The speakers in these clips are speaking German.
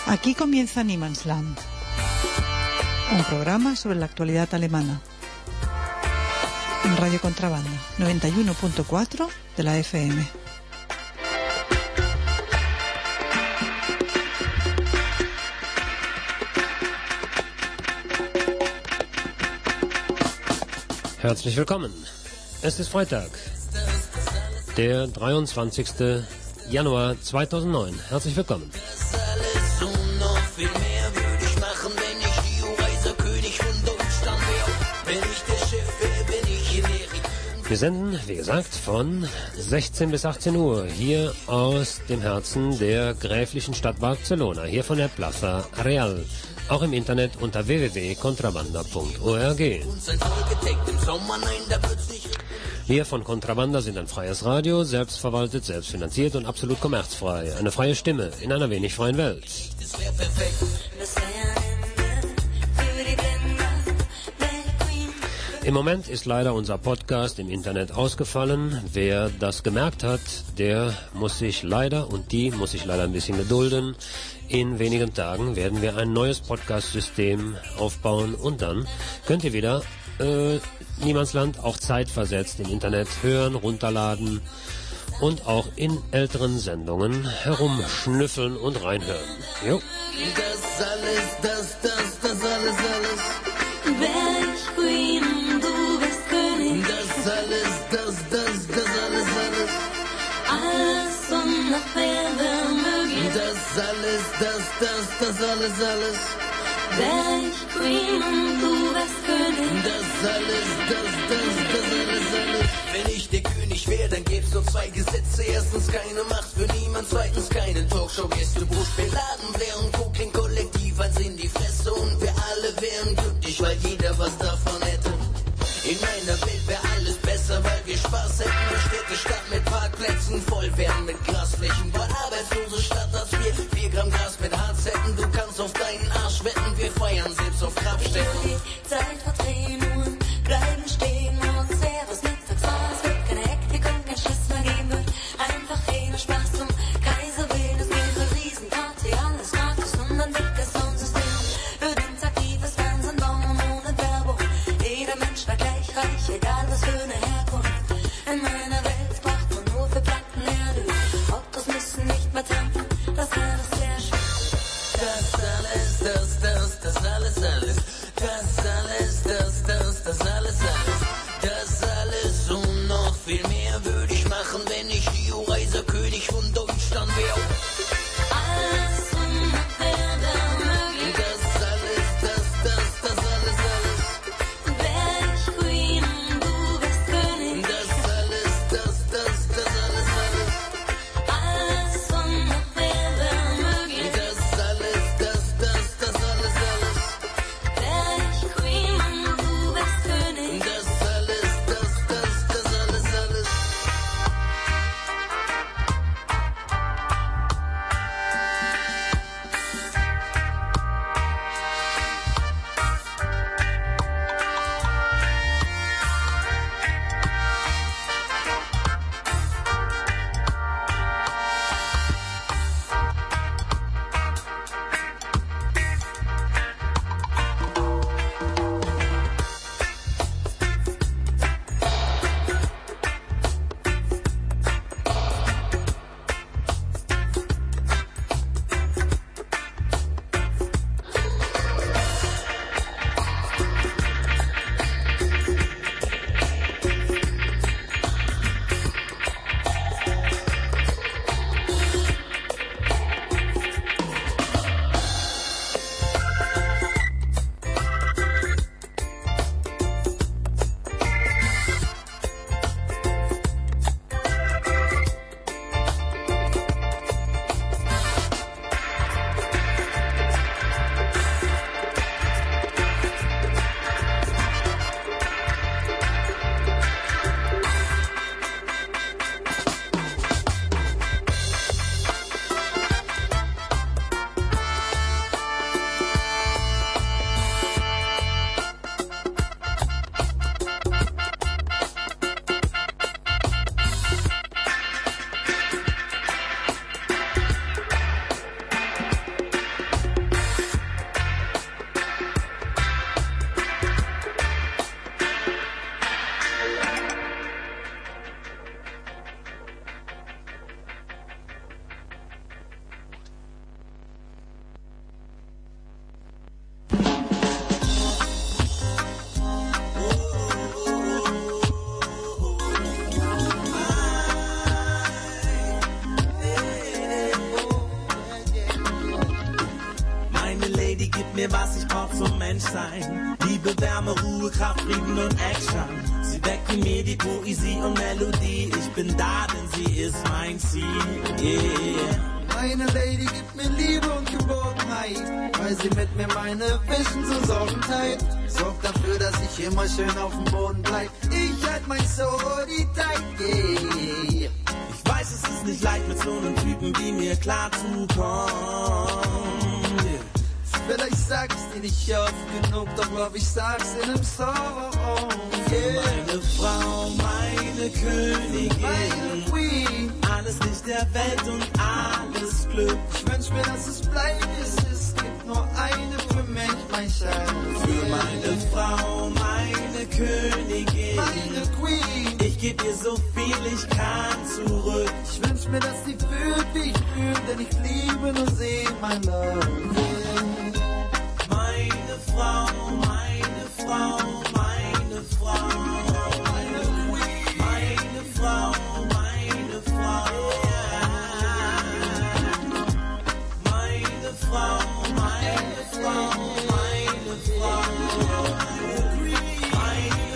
Aquí comienza Niemandsland, un programa sobre la actualidad alemana. En Radio Contrabanda, 91.4 de la FM. Herzlich willkommen. Es ist Freitag, der 23. Januar 2009. Herzlich willkommen. Wir senden, wie gesagt, von 16 bis 18 Uhr hier aus dem Herzen der gräflichen Stadt Barcelona, hier von der Plaza Real. Auch im Internet unter www.contrabanda.org. Wir von Contrabanda sind ein freies Radio, selbstverwaltet, selbstfinanziert und absolut kommerzfrei. Eine freie Stimme in einer wenig freien Welt. Im Moment ist leider unser Podcast im Internet ausgefallen. Wer das gemerkt hat, der muss sich leider ein bisschen gedulden. In wenigen Tagen werden wir ein neues Podcast-System aufbauen und dann könnt ihr wieder Niemandsland auch zeitversetzt im Internet hören, runterladen und auch in älteren Sendungen herumschnüffeln und reinhören. Jo. Das alles. Wär ich Queen, du bist König. Das alles. Alles und noch mehr wär möglich. Das alles. Wär ich Queen und du wärst König. Das alles. Wenn ich der König wär, dann gäb's nur zwei Gesetze. Erstens keine Macht für niemand, zweitens keine Talkshow-Gäste. Brustbeladen wären Coaching kollektiv als in die Fresse. Und wir alle wären glücklich, weil jeder was davon hätte. In meiner Welt wär alles besser, weil wir Spaß hätten. Eine Städtestadt mit Parkplätzen voll werden mit Grasflächen. Weil arbeitslose Stadt als wir 4 Gramm Gras mit Harz hätten. Du kannst auf deinen Arsch wetten, wir feiern selbst auf Grabstätten. Die Zeit verdrehen und bleiben stehen. Morgens wäre es mittags war, es wird keine Hektik und kein Stress mehr geben wird. Einfach jeder Spaß zum Kaiser will. Das gilt für Riesenparty, alles gratis und ein dickes Sonnensystem. Wird interaktives Fernsehen bauen ohne Werbung. Jeder Mensch war gleich reich, egal was für eine Herkunft. In meiner Welt braucht man nur für Platten Erde. Autos müssen nicht mehr tanken, das wäre sehr schön. Das alles. Das alles und noch viel mehr würde ich machen, wenn ich EU-Reiserkönig von Deutschland wäre. Alles und noch mehr wär möglich. Das alles. Wär ich Queen und du wärst König. Das alles. Alles und noch mehr wär möglich. Das alles. Wär ich Queen und du wärst König. Das alles. mir, was ich brauch zum Menschsein. Liebe, Wärme, Ruhe, Kraft, Frieden und Action. Sie weckt in mir die Poesie und Melodie. Ich bin da, denn sie ist mein Ziel. Yeah. Meine Lady gibt mir Liebe und Geborgenheit, weil sie mit mir meine Vision zur Sorgen teilt. Sorgt dafür, dass ich immer schön auf dem Boden bleib. Ich halt mein Soul, die tight, yeah. Ich weiß, es ist nicht leicht mit so einem Typen wie mir klar zu kommen. Vielleicht sag ich's dir nicht oft genug, doch glaub ich sag's in einem Song. Yeah. Meine Frau, meine Königin, meine Queen, alles Licht der Welt und alles Glück. Ich wünsch mir, dass es bleibt, wie es ist. Gibt nur eine für mich, mein Schatz. Für meine Frau, meine Königin, meine Queen, ich geb ihr so viel ich kann zurück. Ich wünsch mir, dass sie fühlt, wie ich fühl, denn ich liebe nur sie, mein Love. Meine Frau, meine Frau, meine Frau, meine Queen, meine Frau, meine Frau, meine Frau, meine Frau, meine Frau, meine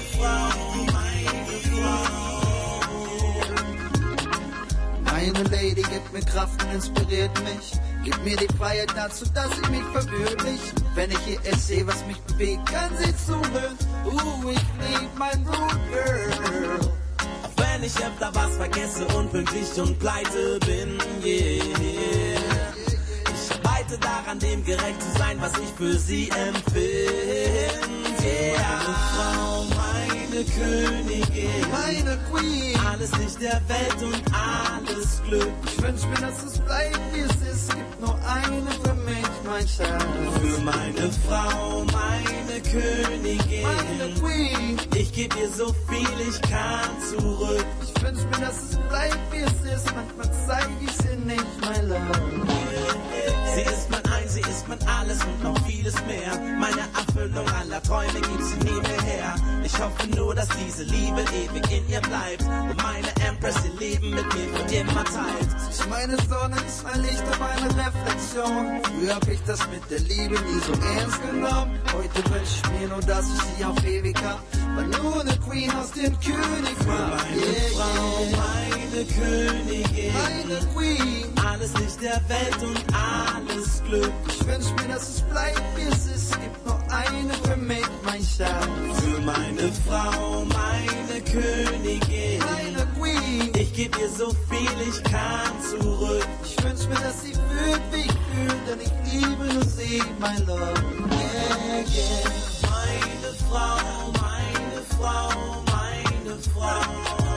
Frau, meine Frau. Meine Lady gibt mir Kraft und inspiriert mich. Gib mir die Freiheit dazu, dass ich mich verwirkliche. Wenn ich ihr sehe, was mich bewegt, kann sie zuhören. Ich lieb mein Root Girl. Auch wenn ich öfter was vergesse, unpünktlich und pleite bin, yeah. Ich arbeite daran, dem gerecht zu sein, was ich für sie empfinde, yeah. Meine Frau, meine Königin, meine Queen, alles Licht der Welt und alles Glück. Ich wünsch mir, dass es bleibt, wie es ist. Gibt nur eine für mich, mein Schatz. Für meine Frau, meine Königin, meine Queen, ich geb ihr so viel ich kann zurück. Ich wünsch mir, dass es bleibt, wie es ist. Manchmal zeig ich sie nicht, mein Love. Sie ist mein Eins, sie ist mein Alles und noch vieles mehr. Meine Erfüllung aller Träume gibt sie nie mehr her. Ich hoffe nur, dass diese Liebe ewig in ihr bleibt und meine Empress ihr Leben mit mir für immer teilt. Meine Sonne ist mein Licht und meine Reflexion. Früher hab ich das mit der Liebe nie so ernst genommen. Heute wünsch ich mir nur, dass ich sie auf ewig hab, weil nur eine Queen aus dem König war. Meine Frau, meine Königin, meine Queen, alles Licht der Welt und alles Glück. Ich wünsch mir, dass es bleibt, wie es ist. Gibt nur eine für mich, mein Schatz. Für meine Frau, meine Königin, meine Queen, ich geb ihr so viel ich kann zurück. Ich wünsch mir, dass sie fühlt, wie ich fühl, denn ich liebe nur sie, mein Love. Yeah, yeah. Meine Frau, meine Frau, meine Frau,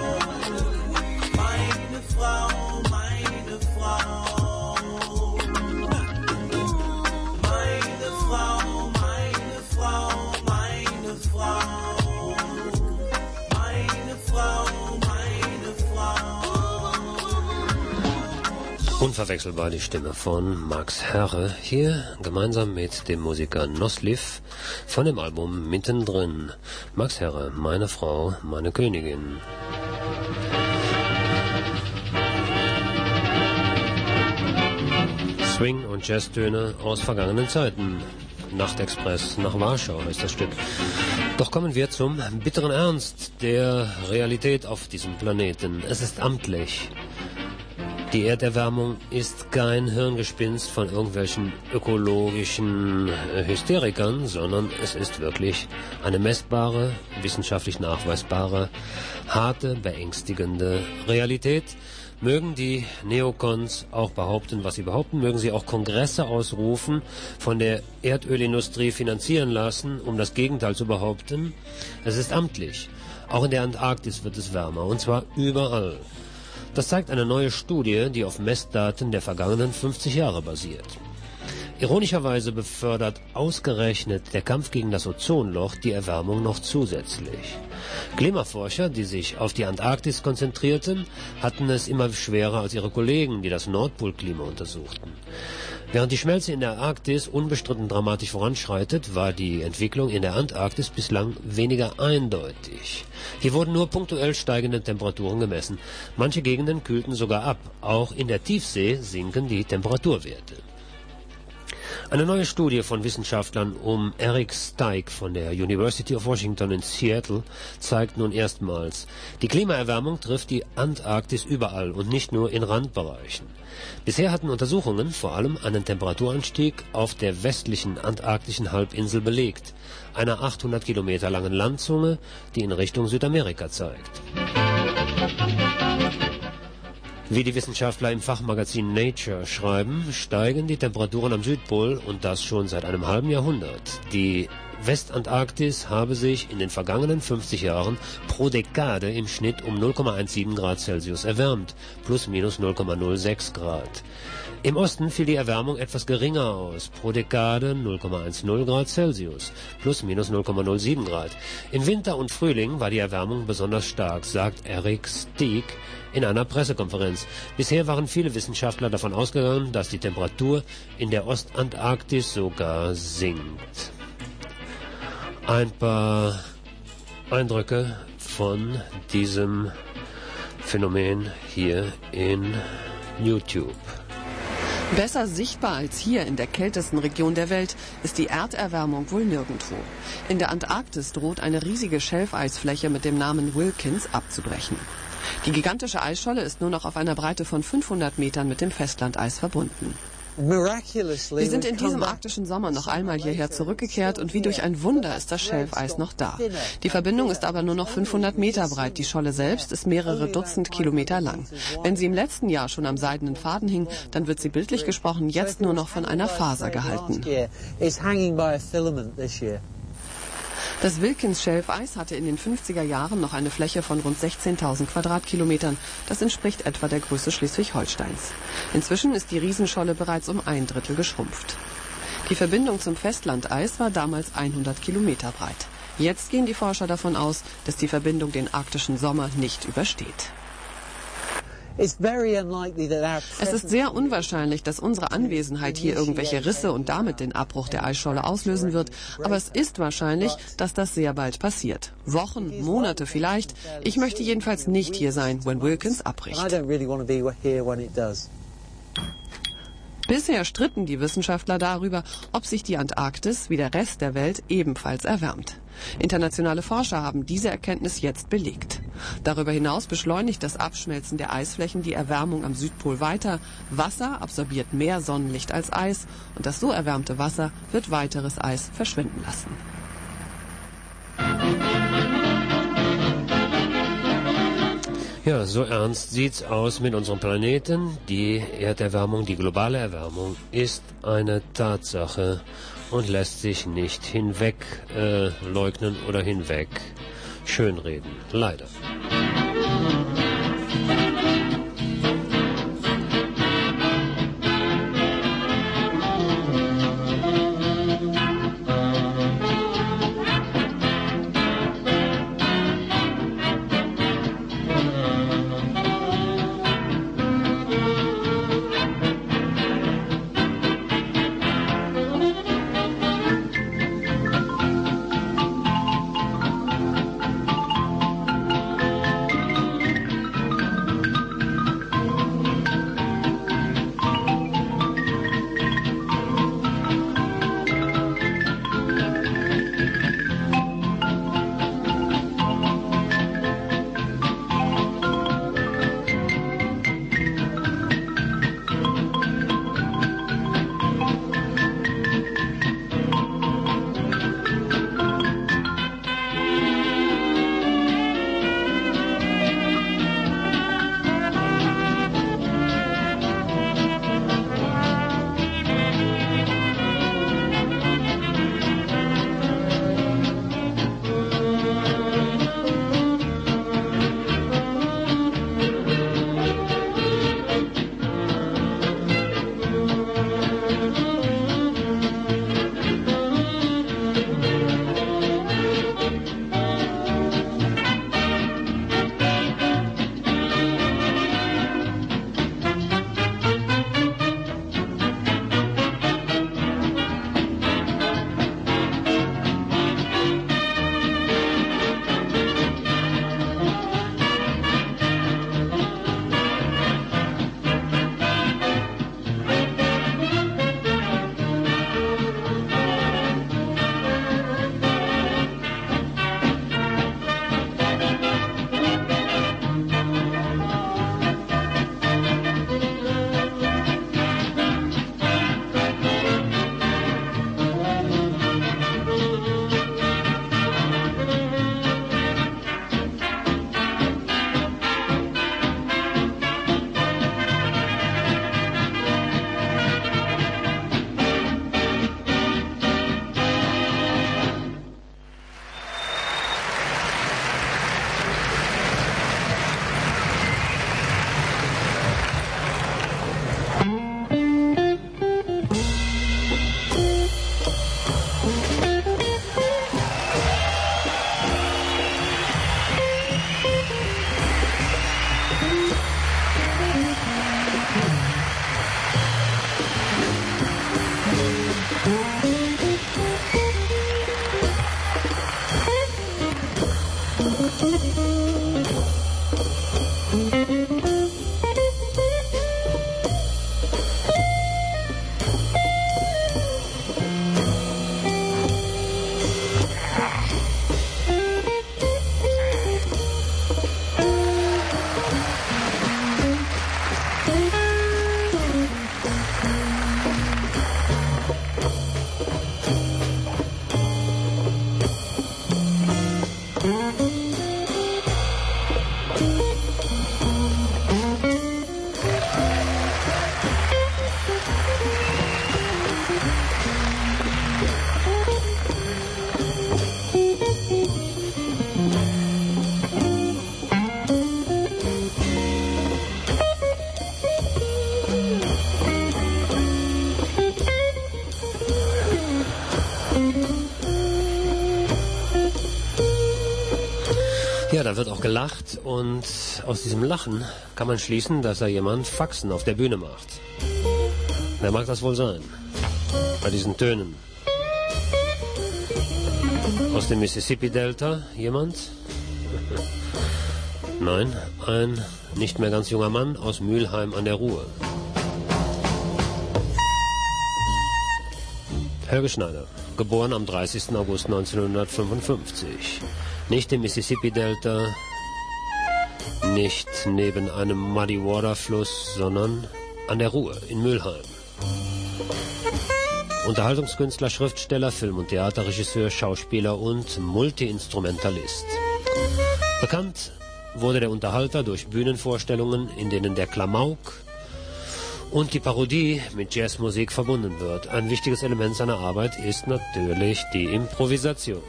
meine Frau, meine Frau, meine Frau, meine Frau, meine Frau, meine Frau, meine Frau. Unverwechselbar die Stimme von Max Herre, hier gemeinsam mit dem Musiker Nosliv von dem Album Mittendrin. Max Herre, meine Frau, meine Königin. Swing- und Jazztöne aus vergangenen Zeiten. Nachtexpress nach Warschau ist das Stück. Doch kommen wir zum bitteren Ernst der Realität auf diesem Planeten. Es ist amtlich. Die Erderwärmung ist kein Hirngespinst von irgendwelchen ökologischen Hysterikern, sondern es ist wirklich eine messbare, wissenschaftlich nachweisbare, harte, beängstigende Realität. Mögen die Neokons auch behaupten, was sie behaupten, mögen sie auch Kongresse ausrufen, von der Erdölindustrie finanzieren lassen, um das Gegenteil zu behaupten. Es ist amtlich. Auch in der Antarktis wird es wärmer, und zwar überall. Das zeigt eine neue Studie, die auf Messdaten der vergangenen 50 Jahre basiert. Ironischerweise befördert ausgerechnet der Kampf gegen das Ozonloch die Erwärmung noch zusätzlich. Klimaforscher, die sich auf die Antarktis konzentrierten, hatten es immer schwerer als ihre Kollegen, die das Nordpolklima untersuchten. Während die Schmelze in der Arktis unbestritten dramatisch voranschreitet, war die Entwicklung in der Antarktis bislang weniger eindeutig. Hier wurden nur punktuell steigende Temperaturen gemessen. Manche Gegenden kühlten sogar ab. Auch in der Tiefsee sinken die Temperaturwerte. Eine neue Studie von Wissenschaftlern um Eric Steig von der University of Washington in Seattle zeigt nun erstmals, die Klimaerwärmung trifft die Antarktis überall und nicht nur in Randbereichen. Bisher hatten Untersuchungen vor allem einen Temperaturanstieg auf der westlichen antarktischen Halbinsel belegt, einer 800 Kilometer langen Landzunge, die in Richtung Südamerika zeigt. Wie die Wissenschaftler im Fachmagazin Nature schreiben, steigen die Temperaturen am Südpol und das schon seit einem halben Jahrhundert. Die Westantarktis habe sich in den vergangenen 50 Jahren pro Dekade im Schnitt um 0,17 Grad Celsius erwärmt, plus minus 0,06 Grad. Im Osten fiel die Erwärmung etwas geringer aus, pro Dekade 0,10 Grad Celsius, plus minus 0,07 Grad. Im Winter und Frühling war die Erwärmung besonders stark, sagt Eric Steig in einer Pressekonferenz. Bisher waren viele Wissenschaftler davon ausgegangen, dass die Temperatur in der Ostantarktis sogar sinkt. Ein paar Eindrücke von diesem Phänomen hier in YouTube. Besser sichtbar als hier in der kältesten Region der Welt ist die Erderwärmung wohl nirgendwo. In der Antarktis droht eine riesige Schelfeisfläche mit dem Namen Wilkins abzubrechen. Die gigantische Eisscholle ist nur noch auf einer Breite von 500 Metern mit dem Festlandeis verbunden. Wir sind in diesem arktischen Sommer noch einmal hierher zurückgekehrt und wie durch ein Wunder ist das Schelfeis noch da. Die Verbindung ist aber nur noch 500 Meter breit. Die Scholle selbst ist mehrere Dutzend Kilometer lang. Wenn sie im letzten Jahr schon am seidenen Faden hing, dann wird sie bildlich gesprochen jetzt nur noch von einer Faser gehalten. Das Wilkins-Schelfeis hatte in den 50er Jahren noch eine Fläche von rund 16.000 Quadratkilometern. Das entspricht etwa der Größe Schleswig-Holsteins. Inzwischen ist die Riesenscholle bereits um 1/3 geschrumpft. Die Verbindung zum Festlandeis war damals 100 Kilometer breit. Jetzt gehen die Forscher davon aus, dass die Verbindung den arktischen Sommer nicht übersteht. Es ist sehr unwahrscheinlich, dass unsere Anwesenheit hier irgendwelche Risse und damit den Abbruch der Eisscholle auslösen wird. Aber es ist wahrscheinlich, dass das sehr bald passiert. Wochen, Monate vielleicht. Ich möchte jedenfalls nicht hier sein, wenn Wilkins abbricht. Bisher stritten die Wissenschaftler darüber, ob sich die Antarktis wie der Rest der Welt ebenfalls erwärmt. Internationale Forscher haben diese Erkenntnis jetzt belegt. Darüber hinaus beschleunigt das Abschmelzen der Eisflächen die Erwärmung am Südpol weiter. Wasser absorbiert mehr Sonnenlicht als Eis und das so erwärmte Wasser wird weiteres Eis verschwinden lassen. Ja, so ernst sieht's aus mit unserem Planeten. Die Erderwärmung, die globale Erwärmung ist eine Tatsache und lässt sich nicht leugnen oder hinweg schönreden. Leider. da wird auch gelacht und aus diesem Lachen kann man schließen, dass da jemand Faxen auf der Bühne macht. Wer mag das wohl sein? Bei diesen Tönen. Aus dem Mississippi-Delta jemand? Nein, ein nicht mehr ganz junger Mann aus Mülheim an der Ruhr. Helge Schneider, geboren am 30. August 1955. Nicht im Mississippi-Delta, nicht neben einem Muddy-Water-Fluss, sondern an der Ruhr in Mülheim. Unterhaltungskünstler, Schriftsteller, Film- und Theaterregisseur, Schauspieler und Multiinstrumentalist. Bekannt wurde der Unterhalter durch Bühnenvorstellungen, in denen der Klamauk und die Parodie mit Jazzmusik verbunden wird. Ein wichtiges Element seiner Arbeit ist natürlich die Improvisation.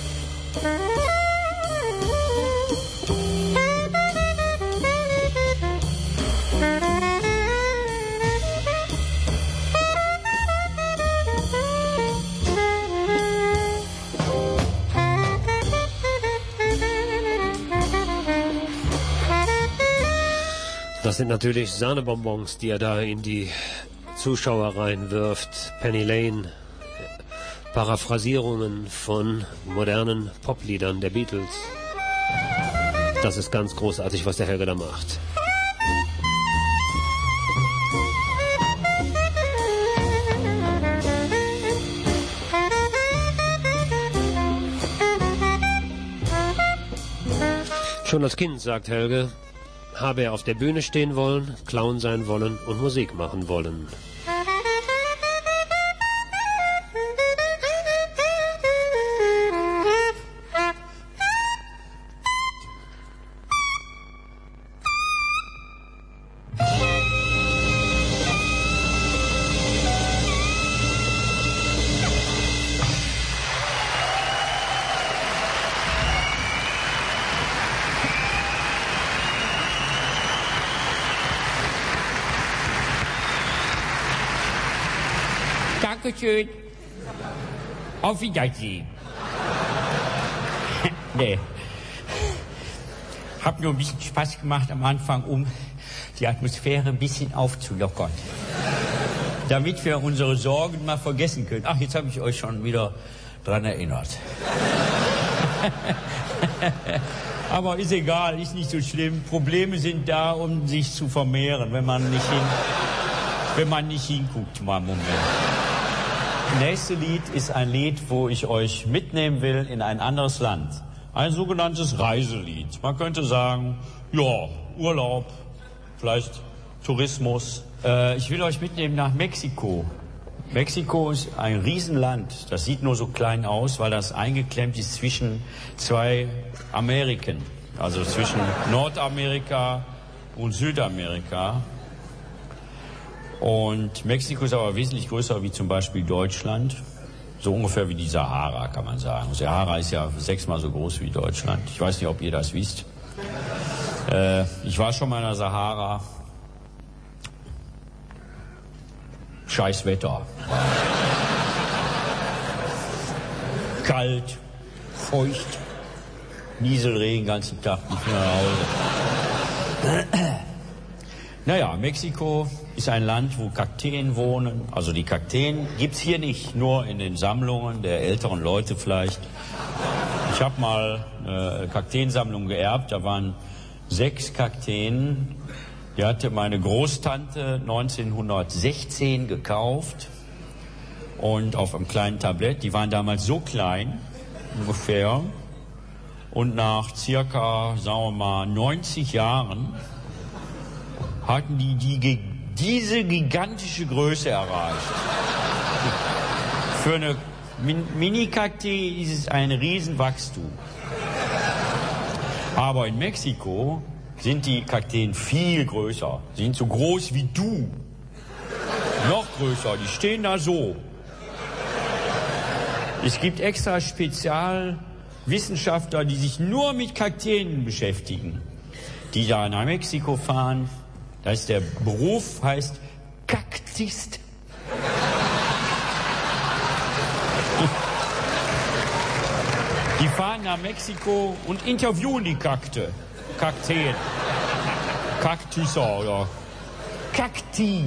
Das sind natürlich Sahnebonbons, die er da in die Zuschauer reinwirft. Penny Lane, Paraphrasierungen von modernen Popliedern der Beatles. Das ist ganz großartig, was der Helge da macht. Schon als Kind, sagt Helge, habe er auf der Bühne stehen wollen, Clown sein wollen und Musik machen wollen. Dankeschön. Auf Wiedersehen. Nee. Hab nur ein bisschen Spaß gemacht am Anfang, um die Atmosphäre ein bisschen aufzulockern. Damit wir unsere Sorgen mal vergessen können. Ach, jetzt habe ich euch schon wieder dran erinnert. Aber ist egal, ist nicht so schlimm. Probleme sind da, um sich zu vermehren, wenn man nicht hinguckt, mal einen Moment. Das nächste Lied ist ein Lied, wo ich euch mitnehmen will in ein anderes Land. Ein sogenanntes Reiselied. Man könnte sagen, ja, Urlaub, vielleicht Tourismus. Ich will euch mitnehmen nach Mexiko. Mexiko ist ein Riesenland. Das sieht nur so klein aus, weil das eingeklemmt ist zwischen zwei Ameriken. Also zwischen Nordamerika und Südamerika. Und Mexiko ist aber wesentlich größer wie zum Beispiel Deutschland. So ungefähr wie die Sahara, kann man sagen. Die Sahara ist ja 6-mal so groß wie Deutschland. Ich weiß nicht, ob ihr das wisst. Ich war schon mal in der Sahara. Scheiß Wetter. Kalt, feucht, Nieselregen, ganzen Tag nicht mehr nach Hause. Naja, Mexiko ist ein Land, wo Kakteen wohnen. Also die Kakteen gibt's hier nicht, nur in den Sammlungen der älteren Leute vielleicht. Ich habe mal eine Kakteensammlung geerbt, da waren 6 Kakteen. Die hatte meine Großtante 1916 gekauft und auf einem kleinen Tablett. Die waren damals so klein, ungefähr. Und nach circa, sagen wir mal, 90 Jahren hatten diese gigantische Größe erreicht. Für eine Mini-Kaktee ist es ein Riesenwachstum. Aber in Mexiko sind die Kakteen viel größer. Sie sind so groß wie du. Noch größer, die stehen da so. Es gibt extra Spezialwissenschaftler, die sich nur mit Kakteen beschäftigen, die da nach Mexiko fahren. Da ist der Beruf, heißt Kaktist. Die fahren nach Mexiko und interviewen die Kakteen. Kaktüser oder Kakti.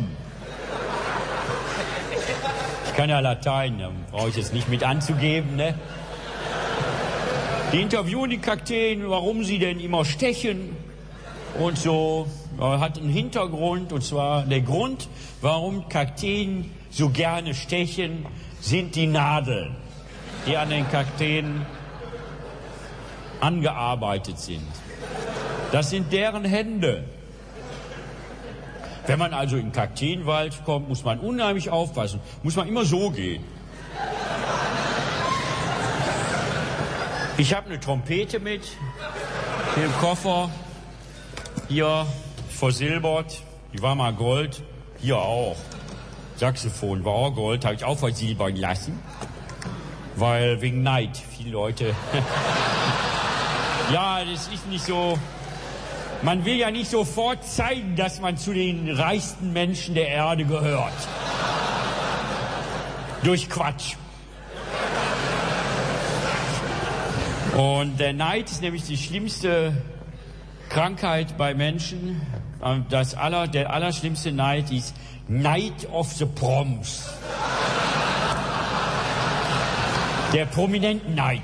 Ich kann ja Latein, da brauche ich jetzt nicht mit anzugeben, ne? Die interviewen die Kakteen, warum sie denn immer stechen und so. Hat einen Hintergrund, und zwar der Grund, warum Kakteen so gerne stechen, sind die Nadeln, die an den Kakteen angearbeitet sind. Das sind deren Hände. Wenn man also in den Kakteenwald kommt, muss man unheimlich aufpassen. Muss man immer so gehen. Ich habe eine Trompete mit, hier im Koffer, hier versilbert, die war mal Gold, hier auch. Saxophon war auch Gold, habe ich auch versilbern lassen, weil wegen Neid, viele Leute. Ja, das ist nicht so, man will ja nicht sofort zeigen, dass man zu den reichsten Menschen der Erde gehört. Durch Quatsch. Und der Neid ist nämlich die schlimmste Krankheit bei Menschen. Der allerschlimmste Neid ist Night of the Proms. Der prominenten Neid.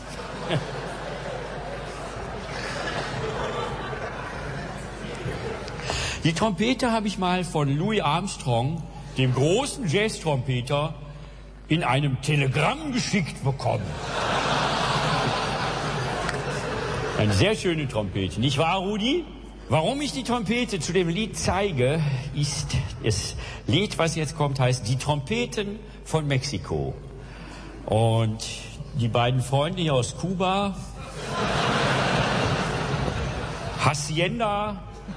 Die Trompete habe ich mal von Louis Armstrong, dem großen Jazz-Trompeter, in einem Telegramm geschickt bekommen. Eine sehr schöne Trompete, nicht wahr, Rudi? Warum ich die Trompete zu dem Lied zeige, ist, das Lied, was jetzt kommt, heißt Die Trompeten von Mexiko. Und die beiden Freunde hier aus Kuba, Hacienda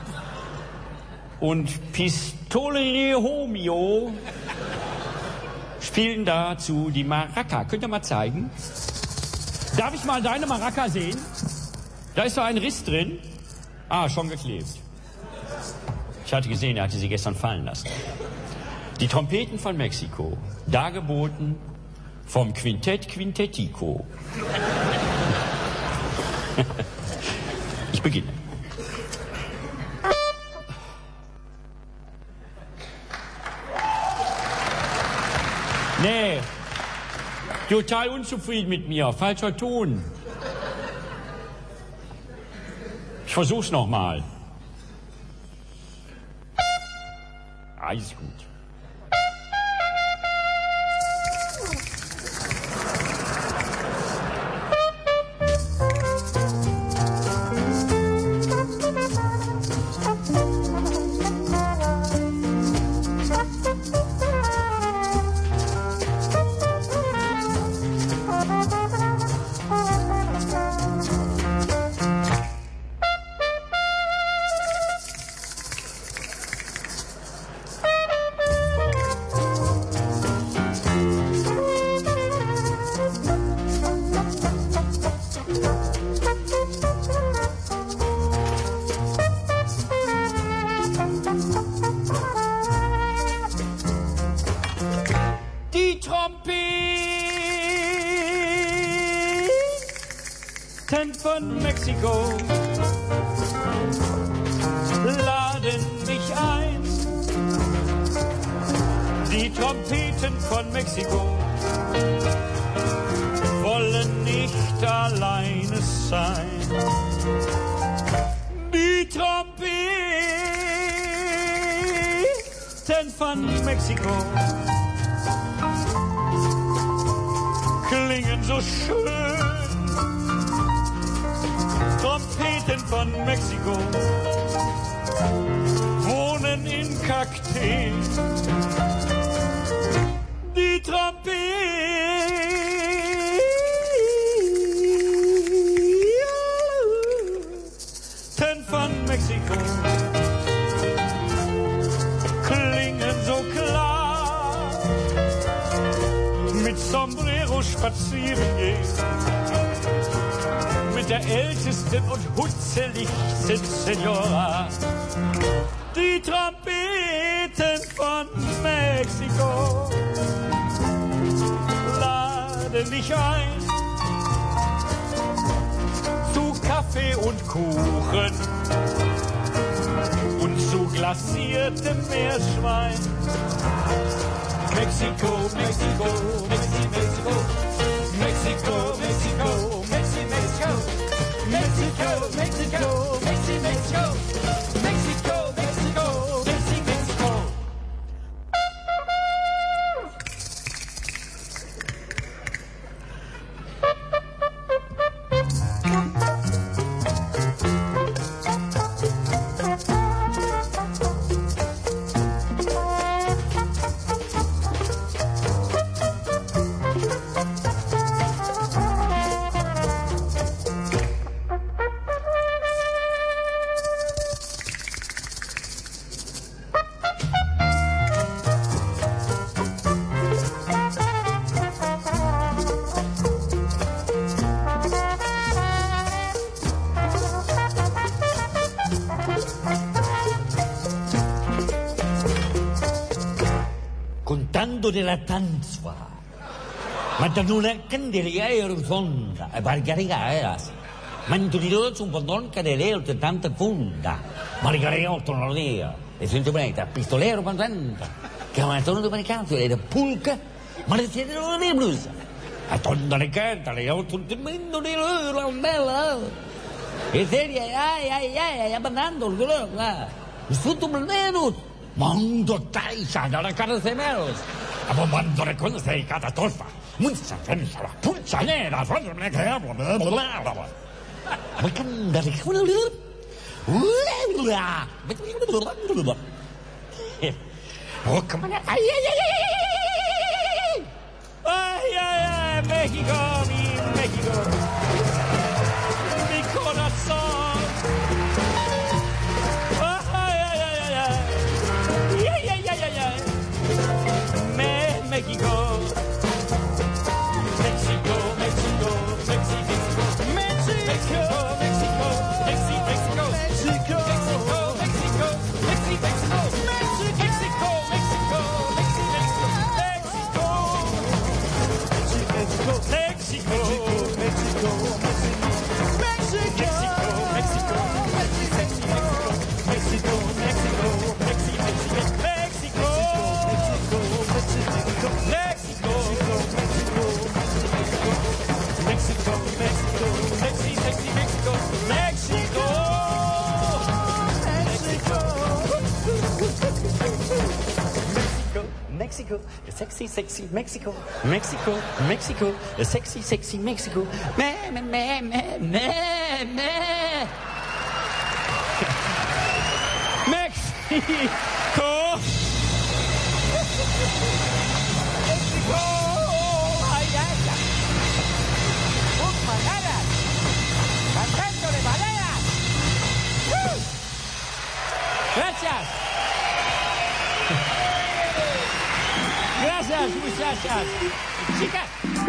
und Pistole Homio, spielen dazu die Maraca. Könnt ihr mal zeigen? Darf ich mal deine Maraca sehen? Da ist so ein Riss drin. Ah, schon geklebt. Ich hatte gesehen, er hatte sie gestern fallen lassen. Die Trompeten von Mexiko, dargeboten vom Quintett Quintetico. Ich beginne. Nee, total unzufrieden mit mir. Falscher Ton. Ich versuch's nochmal. Alles gut. Von Mexiko laden mich ein. Die Trompeten von Mexiko wollen nicht alleine sein. Die Trompeten von Mexiko klingen so schön. Trompeten von Mexiko wohnen in Kakteen. Die Trompeten von Mexiko klingen so klar. Mit Sombrero spazieren gehen. Mit der ältesten und hutzeligsten Senora. Die Trompeten von Mexiko laden mich ein. Kaffee und Kuchen und zu glasiertem Meerschwein. Mexiko, Mexiko, Mexiko, Mexiko, Mexiko, Mexiko, Mexiko, Mexiko, Mexiko, Mexiko, Mexiko, Mexiko, Mexiko. Contando della tanzwa. Ma da non è che ero fonda, e bargariga ma non ti dirò un po' che ero tanta fonda. Margarega torno via. E sento bene, da pistolero contenta. Che ma torno di canto era pulca, ma le siete non le blusa. A tonda le canta, le ho tutto il mondo di loro, bella. E seria, ai, abbandando il colore, tutto il menù. Mondo taisa dalla cara de meros. Aber man con sei catastolfa. Mucha pensa la pulsa nera, solo me che hablo. Ma candare con oh, come on. Ay, México, mi México. Mi corazón. México, México, México, México, México, México, México, México, México, México, Mexico, sexy, sexy Mexico, Mexico, Mexico, sexy, sexy Mexico, me. Mexico! Mexico! Ay, ay, ay. Bananas! ¡Cantando de bananas! ¡Gracias! Gracias, muchachas! ¡Chicas!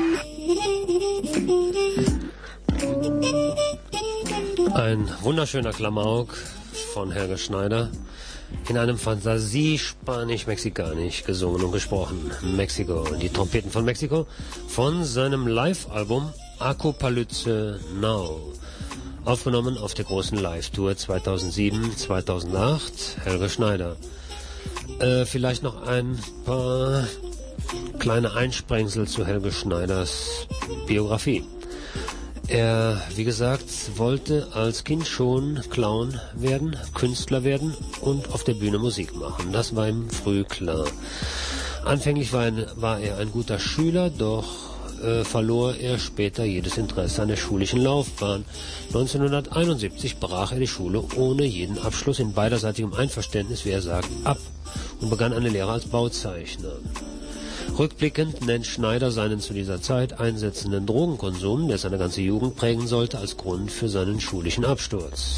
Ein wunderschöner Klamauk von Helge Schneider, in einem Fantasie-Spanisch-Mexikanisch gesungen und gesprochen. Mexiko, die Trompeten von Mexiko, von seinem Live-Album Akopalypse Now. Aufgenommen auf der großen Live-Tour 2007-2008, Helge Schneider. Vielleicht noch ein paar kleine Einsprengsel zu Helge Schneiders Biografie. Er, wie gesagt, wollte als Kind schon Clown werden, Künstler werden und auf der Bühne Musik machen. Das war ihm früh klar. Anfänglich war er ein guter Schüler, doch verlor er später jedes Interesse an der schulischen Laufbahn. 1971 brach er die Schule ohne jeden Abschluss in beiderseitigem Einverständnis, wie er sagt, ab und begann eine Lehre als Bauzeichner. Rückblickend nennt Schneider seinen zu dieser Zeit einsetzenden Drogenkonsum, der seine ganze Jugend prägen sollte, als Grund für seinen schulischen Absturz.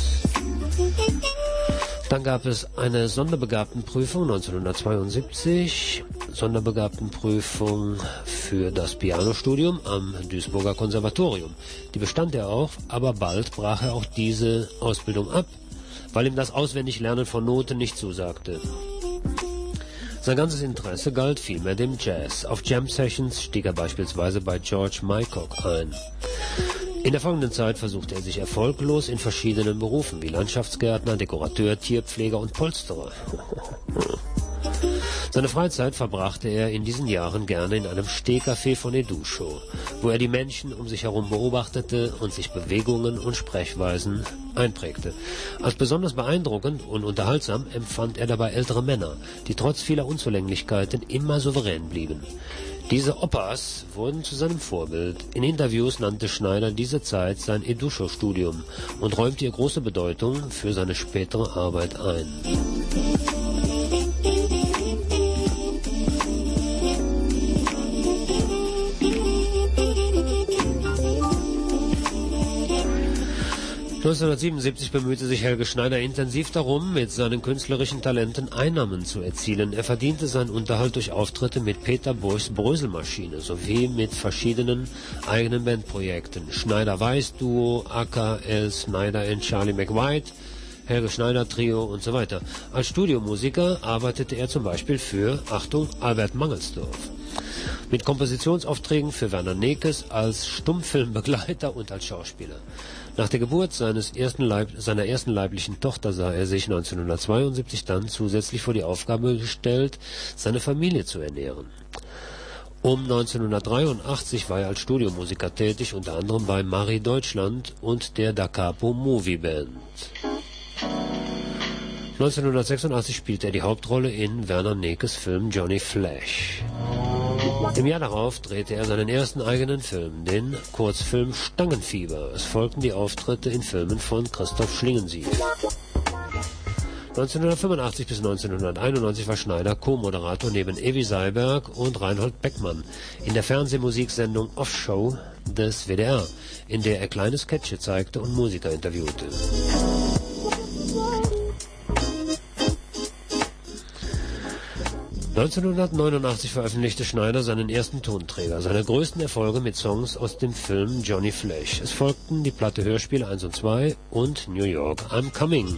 Dann gab es eine Sonderbegabtenprüfung 1972, Sonderbegabtenprüfung für das Pianostudium am Duisburger Konservatorium. Die bestand er auch, aber bald brach er auch diese Ausbildung ab, weil ihm das Auswendiglernen von Noten nicht zusagte. Sein ganzes Interesse galt vielmehr dem Jazz. Auf Jam-Sessions stieg er beispielsweise bei George Mycock ein. In der folgenden Zeit versuchte er sich erfolglos in verschiedenen Berufen wie Landschaftsgärtner, Dekorateur, Tierpfleger und Polsterer. Seine Freizeit verbrachte er in diesen Jahren gerne in einem Stehcafé von Edusho, wo er die Menschen um sich herum beobachtete und sich Bewegungen und Sprechweisen einprägte. Als besonders beeindruckend und unterhaltsam empfand er dabei ältere Männer, die trotz vieler Unzulänglichkeiten immer souverän blieben. Diese Oppas wurden zu seinem Vorbild. In Interviews nannte Schneider diese Zeit sein Edusho-Studium und räumte ihr große Bedeutung für seine spätere Arbeit ein. (1977) bemühte sich Helge Schneider intensiv darum, mit seinen künstlerischen Talenten Einnahmen zu erzielen. Er verdiente seinen Unterhalt durch Auftritte mit Peter Burchs Bröselmaschine sowie mit verschiedenen eigenen Bandprojekten. Schneider-Weiß-Duo, AKL Schneider and Charlie McWhite, Helge Schneider Trio und so weiter. Als Studiomusiker arbeitete er zum Beispiel für, Achtung, Albert Mangelsdorf. Mit Kompositionsaufträgen für Werner Nekes als Stummfilmbegleiter und als Schauspieler. Nach der Geburt seiner ersten leiblichen Tochter sah er sich 1972 dann zusätzlich vor die Aufgabe gestellt, seine Familie zu ernähren. Um 1983 war er als Studiomusiker tätig, unter anderem bei Marie Deutschland und der Da Capo Movie Band. 1986 spielte er die Hauptrolle in Werner Nekes Film Johnny Flash. Im Jahr darauf drehte er seinen ersten eigenen Film, den Kurzfilm Stangenfieber. Es folgten die Auftritte in Filmen von Christoph Schlingensief. 1985 bis 1991 war Schneider Co-Moderator neben Evi Seiberg und Reinhold Beckmann in der Fernsehmusiksendung Off-Show des WDR, in der er kleine Sketche zeigte und Musiker interviewte. (1989) veröffentlichte Schneider seinen ersten Tonträger, seine größten Erfolge mit Songs aus dem Film Johnny Flash. Es folgten die Platte Hörspiele 1 und 2 und New York, I'm Coming.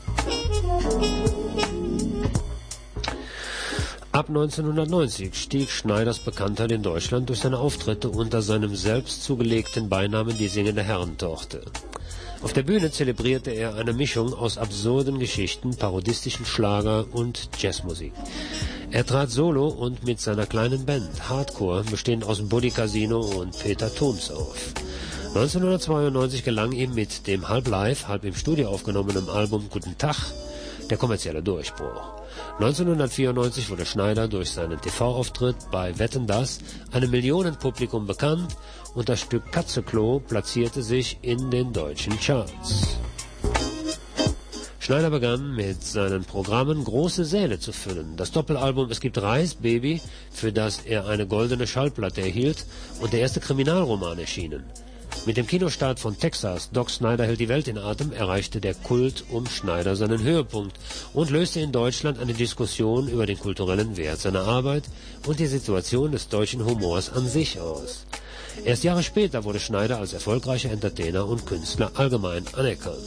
Ab 1990 stieg Schneiders Bekanntheit in Deutschland durch seine Auftritte unter seinem selbst zugelegten Beinamen die singende Herrentochter. Auf der Bühne zelebrierte er eine Mischung aus absurden Geschichten, parodistischen Schlager und Jazzmusik. Er trat solo und mit seiner kleinen Band Hardcore, bestehend aus Buddy Casino und Peter Thoms, auf. 1992 gelang ihm mit dem halb live, halb im Studio aufgenommenen Album Guten Tag der kommerzielle Durchbruch. 1994 wurde Schneider durch seinen TV-Auftritt bei Wetten, dass einem Millionenpublikum bekannt und das Stück Katzeklo platzierte sich in den deutschen Charts. Schneider begann mit seinen Programmen große Säle zu füllen. Das Doppelalbum Es gibt Reis, Baby, für das er eine goldene Schallplatte erhielt, und der erste Kriminalroman erschienen. Mit dem Kinostart von Texas, Doc Schneider hält die Welt in Atem, erreichte der Kult um Schneider seinen Höhepunkt und löste in Deutschland eine Diskussion über den kulturellen Wert seiner Arbeit und die Situation des deutschen Humors an sich aus. Erst Jahre später wurde Schneider als erfolgreicher Entertainer und Künstler allgemein anerkannt.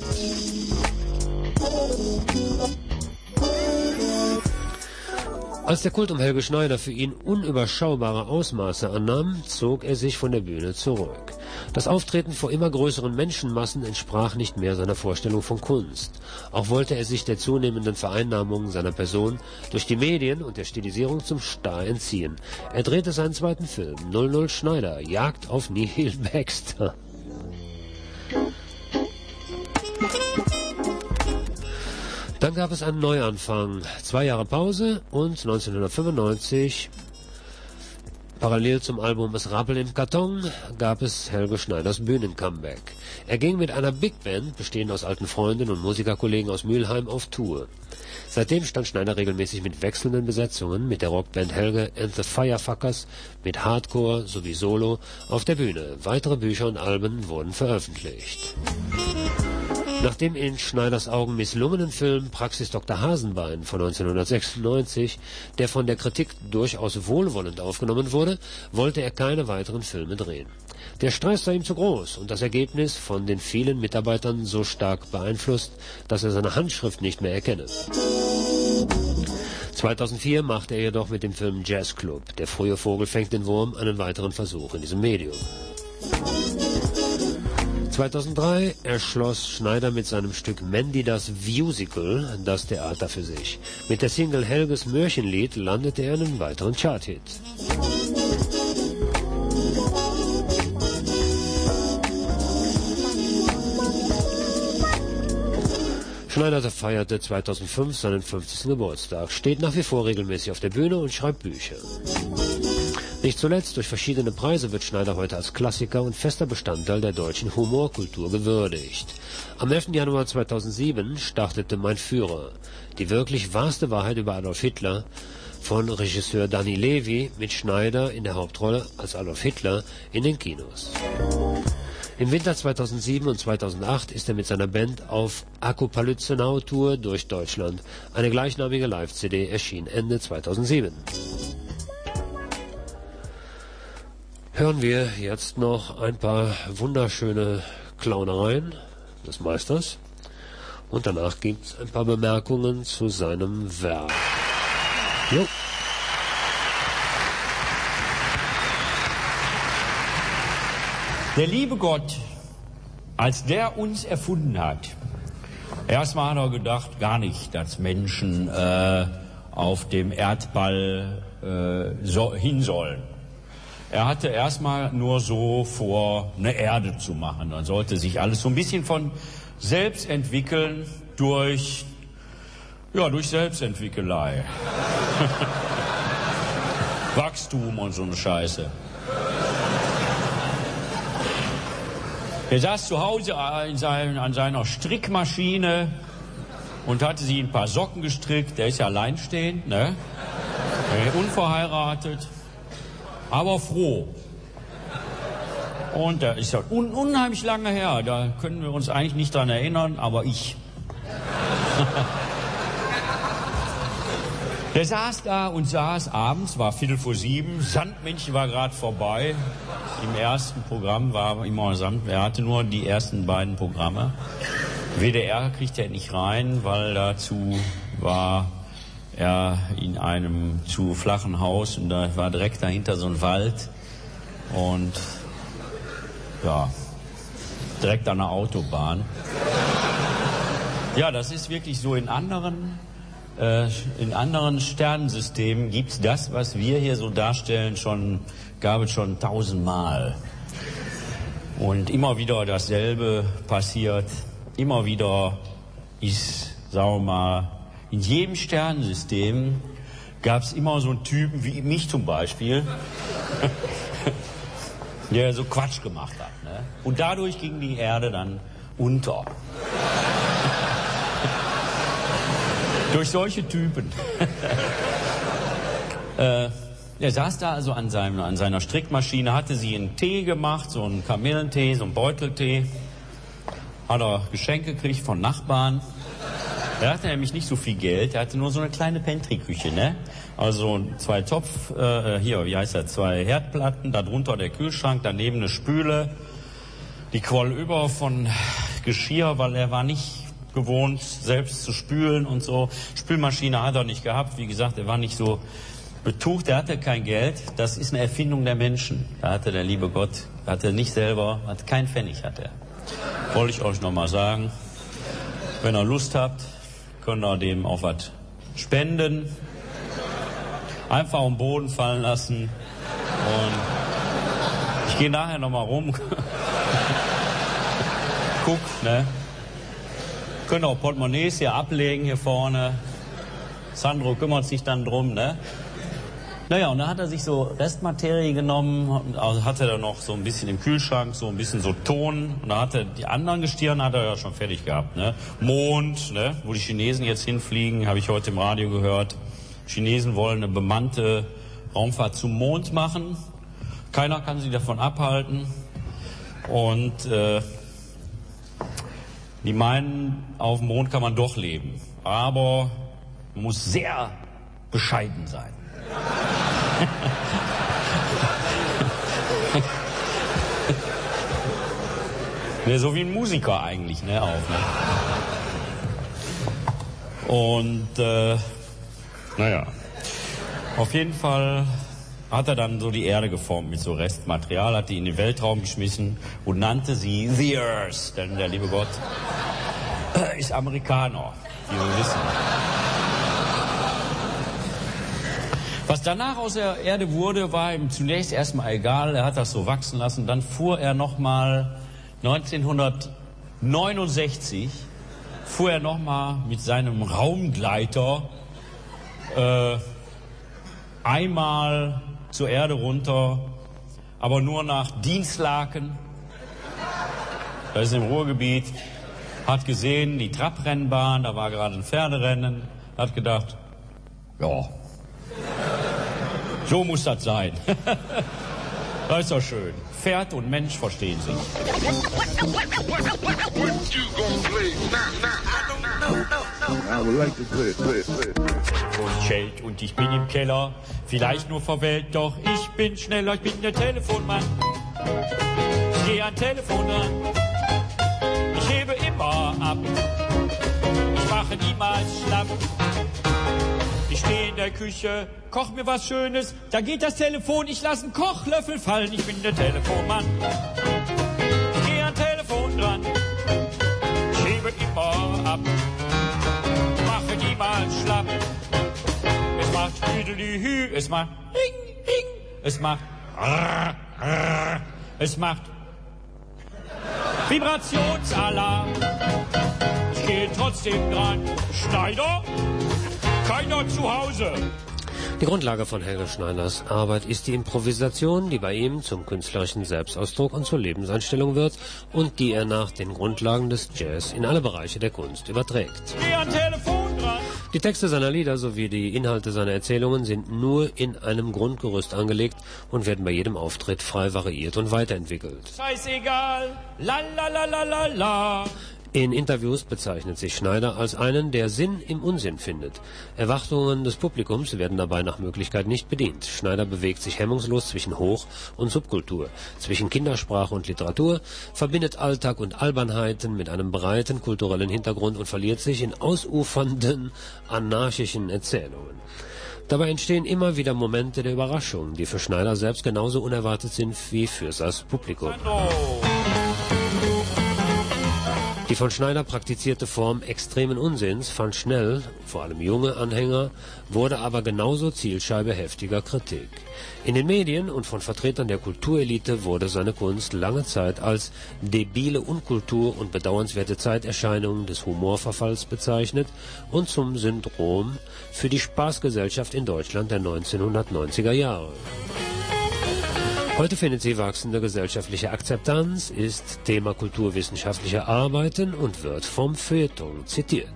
Als der Kult um Helge Schneider für ihn unüberschaubare Ausmaße annahm, zog er sich von der Bühne zurück. Das Auftreten vor immer größeren Menschenmassen entsprach nicht mehr seiner Vorstellung von Kunst. Auch wollte er sich der zunehmenden Vereinnahmung seiner Person durch die Medien und der Stilisierung zum Star entziehen. Er drehte seinen zweiten Film, 00 Schneider, Jagd auf Neil Baxter. Dann gab es einen Neuanfang, 2 Jahre Pause und 1995, parallel zum Album Es Rappel im Karton, gab es Helge Schneiders Bühnencomeback. Er ging mit einer Big Band, bestehend aus alten Freunden und Musikerkollegen aus Mülheim, auf Tour. Seitdem stand Schneider regelmäßig mit wechselnden Besetzungen, mit der Rockband Helge and the Firefuckers, mit Hardcore sowie Solo auf der Bühne. Weitere Bücher und Alben wurden veröffentlicht. Nach dem in Schneiders Augen misslungenen Film Praxis Dr. Hasenbein von 1996, der von der Kritik durchaus wohlwollend aufgenommen wurde, wollte er keine weiteren Filme drehen. Der Stress sei ihm zu groß und das Ergebnis von den vielen Mitarbeitern so stark beeinflusst, dass er seine Handschrift nicht mehr erkenne. 2004 machte er jedoch mit dem Film Jazz Club, Der frühe Vogel fängt den Wurm, einen weiteren Versuch in diesem Medium. 2003 erschloss Schneider mit seinem Stück Mandy das Musical, das Theater für sich. Mit der Single Helges Märchenlied landete er einen weiteren Charthit. Schneider feierte 2005 seinen 50. Geburtstag, steht nach wie vor regelmäßig auf der Bühne und schreibt Bücher. Nicht zuletzt durch verschiedene Preise wird Schneider heute als Klassiker und fester Bestandteil der deutschen Humorkultur gewürdigt. Am 11. Januar 2007 startete Mein Führer, die wirklich wahrste Wahrheit über Adolf Hitler, von Regisseur Danny Levy mit Schneider in der Hauptrolle als Adolf Hitler in den Kinos. Im Winter 2007 und 2008 ist er mit seiner Band auf Akopalyzenau-Tour durch Deutschland. Eine gleichnamige Live-CD erschien Ende 2007. Hören wir jetzt noch ein paar wunderschöne Clownereien des Meisters und danach gibt es ein paar Bemerkungen zu seinem Werk. Jo. Der liebe Gott, als der uns erfunden hat, erstmal hat er gedacht, gar nicht, dass Menschen auf dem Erdball hin sollen. Er hatte erstmal nur so vor, eine Erde zu machen. Dann sollte sich alles so ein bisschen von selbst entwickeln durch Selbstentwickelei. Wachstum und so eine Scheiße. Er saß zu Hause an seiner Strickmaschine und hatte sie ein paar Socken gestrickt. Der ist ja alleinstehend, ne? Unverheiratet, aber froh. Und da ist ja unheimlich lange her. Da können wir uns eigentlich nicht dran erinnern, aber ich. Der saß da und saß abends, war 6:45, Sandmännchen war gerade vorbei. Im ersten Programm war immer Sand, er hatte nur die ersten beiden Programme. WDR kriegt er nicht rein, weil dazu war er in einem zu flachen Haus und da war direkt dahinter so ein Wald und ja, direkt an der Autobahn. Ja, das ist wirklich so in anderen Sternensystemen gibt's das, was wir hier so darstellen, gab es schon 1000-mal. Und immer wieder dasselbe passiert. Immer wieder ist, sagen wir mal, in jedem Sternensystem gab es immer so einen Typen wie mich zum Beispiel, der so Quatsch gemacht hat. Ne? Und dadurch ging die Erde dann unter. Durch solche Typen. Er saß da also an seiner Strickmaschine, hatte sie einen Tee gemacht, so einen Kamillentee, so einen Beuteltee. Hat er Geschenke gekriegt von Nachbarn. Er hatte nämlich nicht so viel Geld, er hatte nur so eine kleine Pantry-Küche, ne? Also 2 2 Herdplatten, darunter der Kühlschrank, daneben eine Spüle. Die quoll über von Geschirr, weil er war nicht gewohnt, selbst zu spülen und so. Spülmaschine hat er nicht gehabt. Wie gesagt, er war nicht so betucht, er hatte kein Geld. Das ist eine Erfindung der Menschen. Da hatte der liebe Gott, hatte nicht selber, hat keinen Pfennig hat er. Wollte ich euch nochmal sagen. Wenn ihr Lust habt, könnt ihr dem auch was spenden. Einfach auf den Boden fallen lassen. Und ich gehe nachher nochmal rum. Guck, ne? Könnt auch Portemonnaies hier ablegen, hier vorne. Sandro kümmert sich dann drum, ne? Naja, und dann hat er sich so Restmaterie genommen, also hatte er noch so ein bisschen im Kühlschrank, so ein bisschen so Ton. Und da hat er die anderen Gestirne hat er ja schon fertig gehabt, ne? Mond, ne? Wo die Chinesen jetzt hinfliegen, habe ich heute im Radio gehört. Chinesen wollen eine bemannte Raumfahrt zum Mond machen. Keiner kann sie davon abhalten. Und die meinen, auf dem Mond kann man doch leben. Aber man muss sehr bescheiden sein. Ja, so wie ein Musiker eigentlich, ne, auch, ne? Und, naja. Auf jeden Fall hat er dann so die Erde geformt mit so Restmaterial, hat die in den Weltraum geschmissen und nannte sie The Earth. Denn der liebe Gott ist Amerikaner, wie wir wissen. Was danach aus der Erde wurde, war ihm zunächst erstmal egal. Er hat das so wachsen lassen. Dann fuhr er nochmal 1969 mit seinem Raumgleiter einmal zur Erde runter, aber nur nach Dienstlaken. Das ist im Ruhrgebiet. Hat gesehen, die Trabrennbahn, da war gerade ein Pferderennen. Hat gedacht, ja, so muss das sein. Das ist doch schön. Pferd und Mensch verstehen sich. Und schellt und ich bin im Keller, vielleicht nur verwählt, doch ich bin schneller, ich bin der Telefonmann. Ich gehe an Telefon ran, ich hebe immer ab, ich mache niemals schlapp. Ich stehe in der Küche, koch mir was Schönes, da geht das Telefon, ich lasse einen Kochlöffel fallen, ich bin der Telefonmann. Ich gehe an Telefon dran, ich hebe immer ab, mache niemals schlapp. Es macht Hüdelihü, es macht Ring, Ring, es macht Rrr, Rrr, es macht Vibrationsalarm. Ich gehe trotzdem dran, Schneider? Keiner zu Hause. Die Grundlage von Helge Schneiders Arbeit ist die Improvisation, die bei ihm zum künstlerischen Selbstausdruck und zur Lebenseinstellung wird und die er nach den Grundlagen des Jazz in alle Bereiche der Kunst überträgt. Geh an Telefon dran. Die Texte seiner Lieder sowie die Inhalte seiner Erzählungen sind nur in einem Grundgerüst angelegt und werden bei jedem Auftritt frei variiert und weiterentwickelt. Scheißegal, la la la la la la. In Interviews bezeichnet sich Schneider als einen, der Sinn im Unsinn findet. Erwartungen des Publikums werden dabei nach Möglichkeit nicht bedient. Schneider bewegt sich hemmungslos zwischen Hoch- und Subkultur, zwischen Kindersprache und Literatur, verbindet Alltag und Albernheiten mit einem breiten kulturellen Hintergrund und verliert sich in ausufernden, anarchischen Erzählungen. Dabei entstehen immer wieder Momente der Überraschung, die für Schneider selbst genauso unerwartet sind wie für das Publikum. Die von Schneider praktizierte Form extremen Unsinns fand schnell, vor allem junge Anhänger, wurde aber genauso Zielscheibe heftiger Kritik. In den Medien und von Vertretern der Kulturelite wurde seine Kunst lange Zeit als debile Unkultur und bedauernswerte Zeiterscheinung des Humorverfalls bezeichnet und zum Syndrom für die Spaßgesellschaft in Deutschland der 1990er Jahre. Heute findet sie wachsende gesellschaftliche Akzeptanz, ist Thema kulturwissenschaftlicher Arbeiten und wird vom Feuilleton zitiert.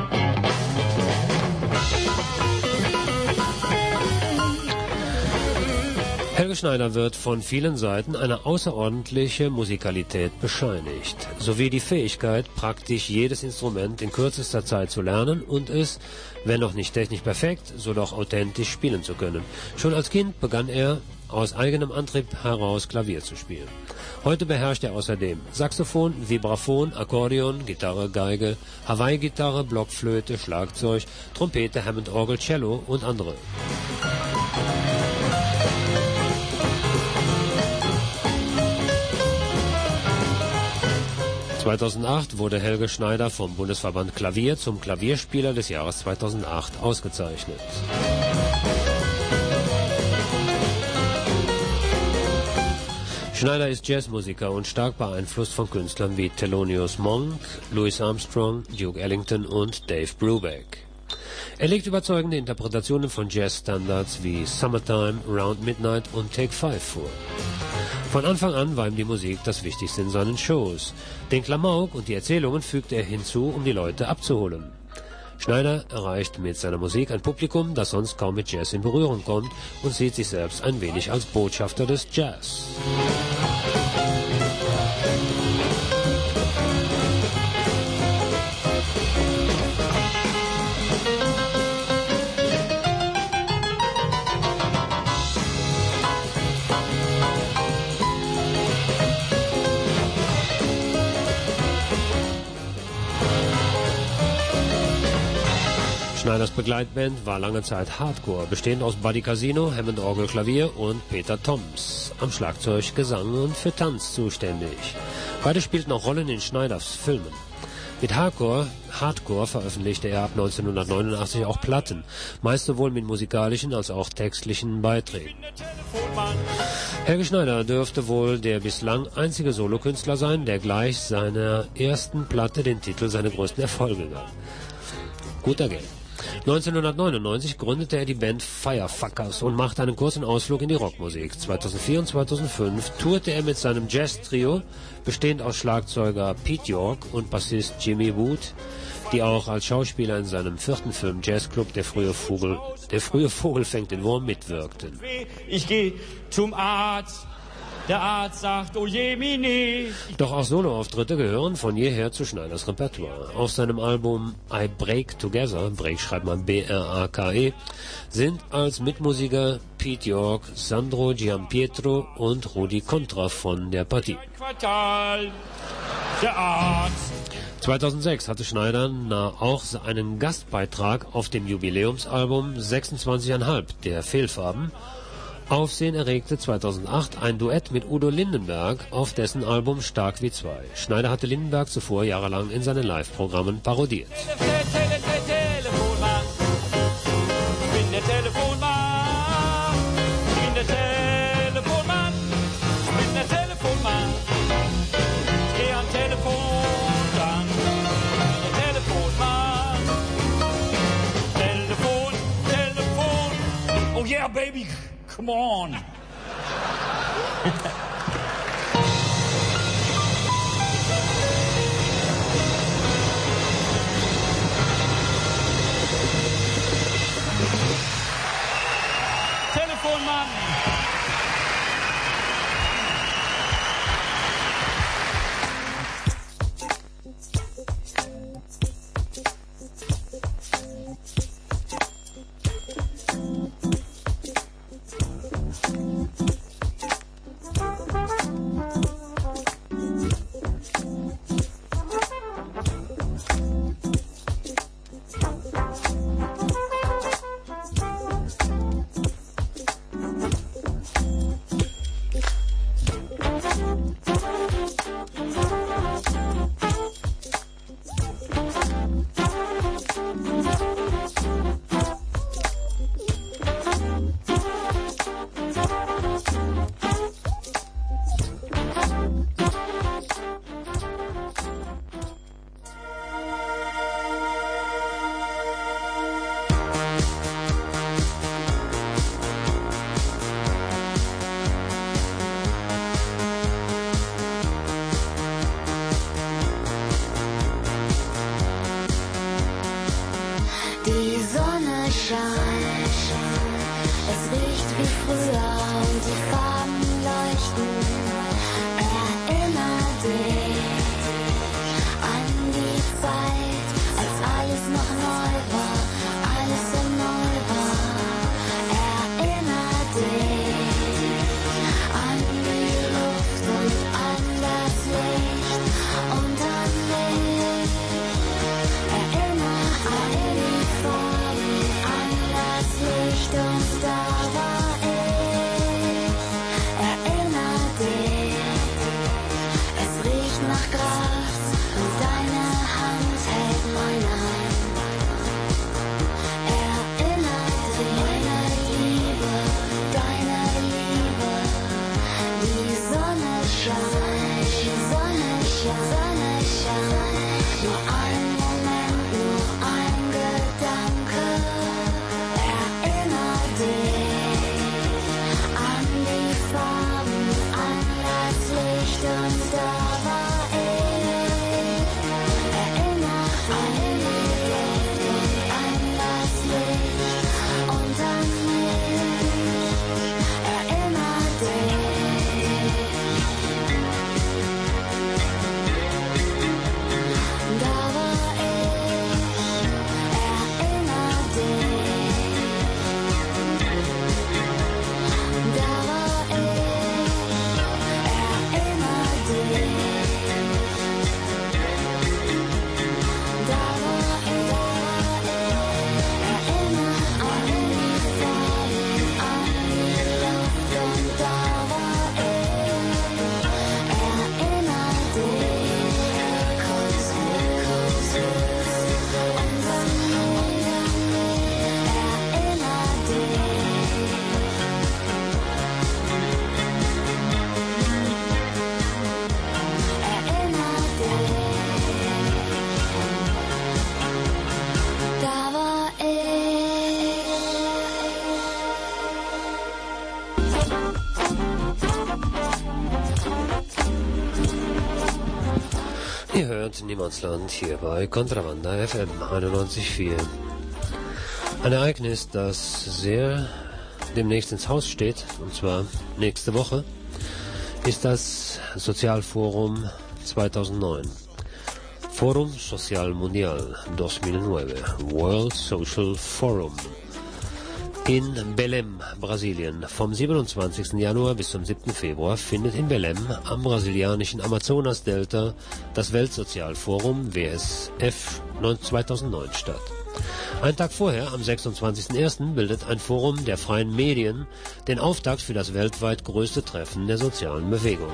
Helge Schneider wird von vielen Seiten eine außerordentliche Musikalität bescheinigt, sowie die Fähigkeit, praktisch jedes Instrument in kürzester Zeit zu lernen und es, wenn noch nicht technisch perfekt, so doch authentisch spielen zu können. Schon als Kind begann er, aus eigenem Antrieb heraus Klavier zu spielen. Heute beherrscht er außerdem Saxophon, Vibraphon, Akkordeon, Gitarre, Geige, Hawaii-Gitarre, Blockflöte, Schlagzeug, Trompete, Hammond-Orgel, Cello und andere. (2008) wurde Helge Schneider vom Bundesverband Klavier zum Klavierspieler des Jahres 2008 ausgezeichnet. Schneider ist Jazzmusiker und stark beeinflusst von Künstlern wie Thelonious Monk, Louis Armstrong, Duke Ellington und Dave Brubeck. Er legt überzeugende Interpretationen von Jazzstandards wie Summertime, Round Midnight und Take 5 vor. Von Anfang an war ihm die Musik das Wichtigste in seinen Shows. Den Klamauk und die Erzählungen fügt er hinzu, um die Leute abzuholen. Schneider erreicht mit seiner Musik ein Publikum, das sonst kaum mit Jazz in Berührung kommt und sieht sich selbst ein wenig als Botschafter des Jazz. Schneiders Begleitband war lange Zeit Hardcore, bestehend aus Buddy Casino, Hammond Orgel, Klavier und Peter Toms, am Schlagzeug, Gesang und für Tanz zuständig. Beide spielten auch Rollen in Schneiders Filmen. Mit Hardcore veröffentlichte er ab 1989 auch Platten, meist sowohl mit musikalischen als auch textlichen Beiträgen. Helge Schneider dürfte wohl der bislang einzige Solokünstler sein, der gleich seiner ersten Platte den Titel seiner größten Erfolge gab. Guter Geld. 1999 gründete er die Band Firefuckers und machte einen kurzen Ausflug in die Rockmusik. 2004 und 2005 tourte er mit seinem Jazz-Trio, bestehend aus Schlagzeuger Pete York und Bassist Jimmy Wood, die auch als Schauspieler in seinem 4. Film Jazzclub Der frühe Vogel fängt den Wurm mitwirkten. Ich gehe zum Arzt. Der Arzt sagt, oh je, Mini. Doch auch Soloauftritte gehören von jeher zu Schneiders Repertoire. Auf seinem Album I Break Together, Break schreibt man B-R-A-K-E, sind als Mitmusiker Pete York, Sandro Giampietro und Rudi Contra von der Partie. Quartal. Der Arzt. 2006 hatte Schneider auch einen Gastbeitrag auf dem Jubiläumsalbum 26,5 der Fehlfarben. Aufsehen erregte 2008 ein Duett mit Udo Lindenberg auf dessen Album Stark wie zwei. Schneider hatte Lindenberg zuvor jahrelang in seinen Live-Programmen parodiert. Telefonmann. Ich bin der Telefonmann. Ich bin der Telefonmann. Ich bin der Telefonmann. Ich geh am Telefon dran. Der Telefonmann. Telefon. Oh yeah, baby. Come on. Telefonmann. Licht und da war ich. Ihr hört Niemandsland hier bei Kontravanda FM 91.4. Ein Ereignis, das sehr demnächst ins Haus steht, und zwar nächste Woche, ist das Sozialforum 2009. Forum Social Mundial 2009, World Social Forum. In Belém, Brasilien. Vom 27. Januar bis zum 7. Februar findet in Belém am brasilianischen Amazonas-Delta das Weltsozialforum WSF 2009 statt. Einen Tag vorher, am 26.01., bildet ein Forum der freien Medien den Auftakt für das weltweit größte Treffen der sozialen Bewegungen.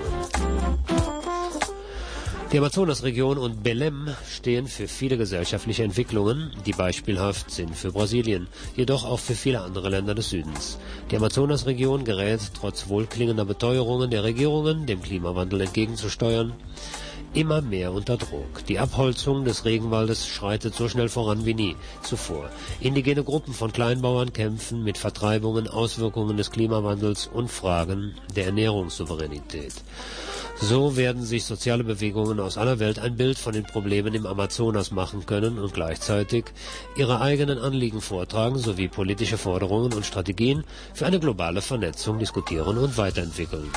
Die Amazonasregion und Belém stehen für viele gesellschaftliche Entwicklungen, die beispielhaft sind für Brasilien, jedoch auch für viele andere Länder des Südens. Die Amazonasregion gerät trotz wohlklingender Beteuerungen der Regierungen, dem Klimawandel entgegenzusteuern, immer mehr unter Druck. Die Abholzung des Regenwaldes schreitet so schnell voran wie nie zuvor. Indigene Gruppen von Kleinbauern kämpfen mit Vertreibungen, Auswirkungen des Klimawandels und Fragen der Ernährungssouveränität. So werden sich soziale Bewegungen aus aller Welt ein Bild von den Problemen im Amazonas machen können und gleichzeitig ihre eigenen Anliegen vortragen sowie politische Forderungen und Strategien für eine globale Vernetzung diskutieren und weiterentwickeln.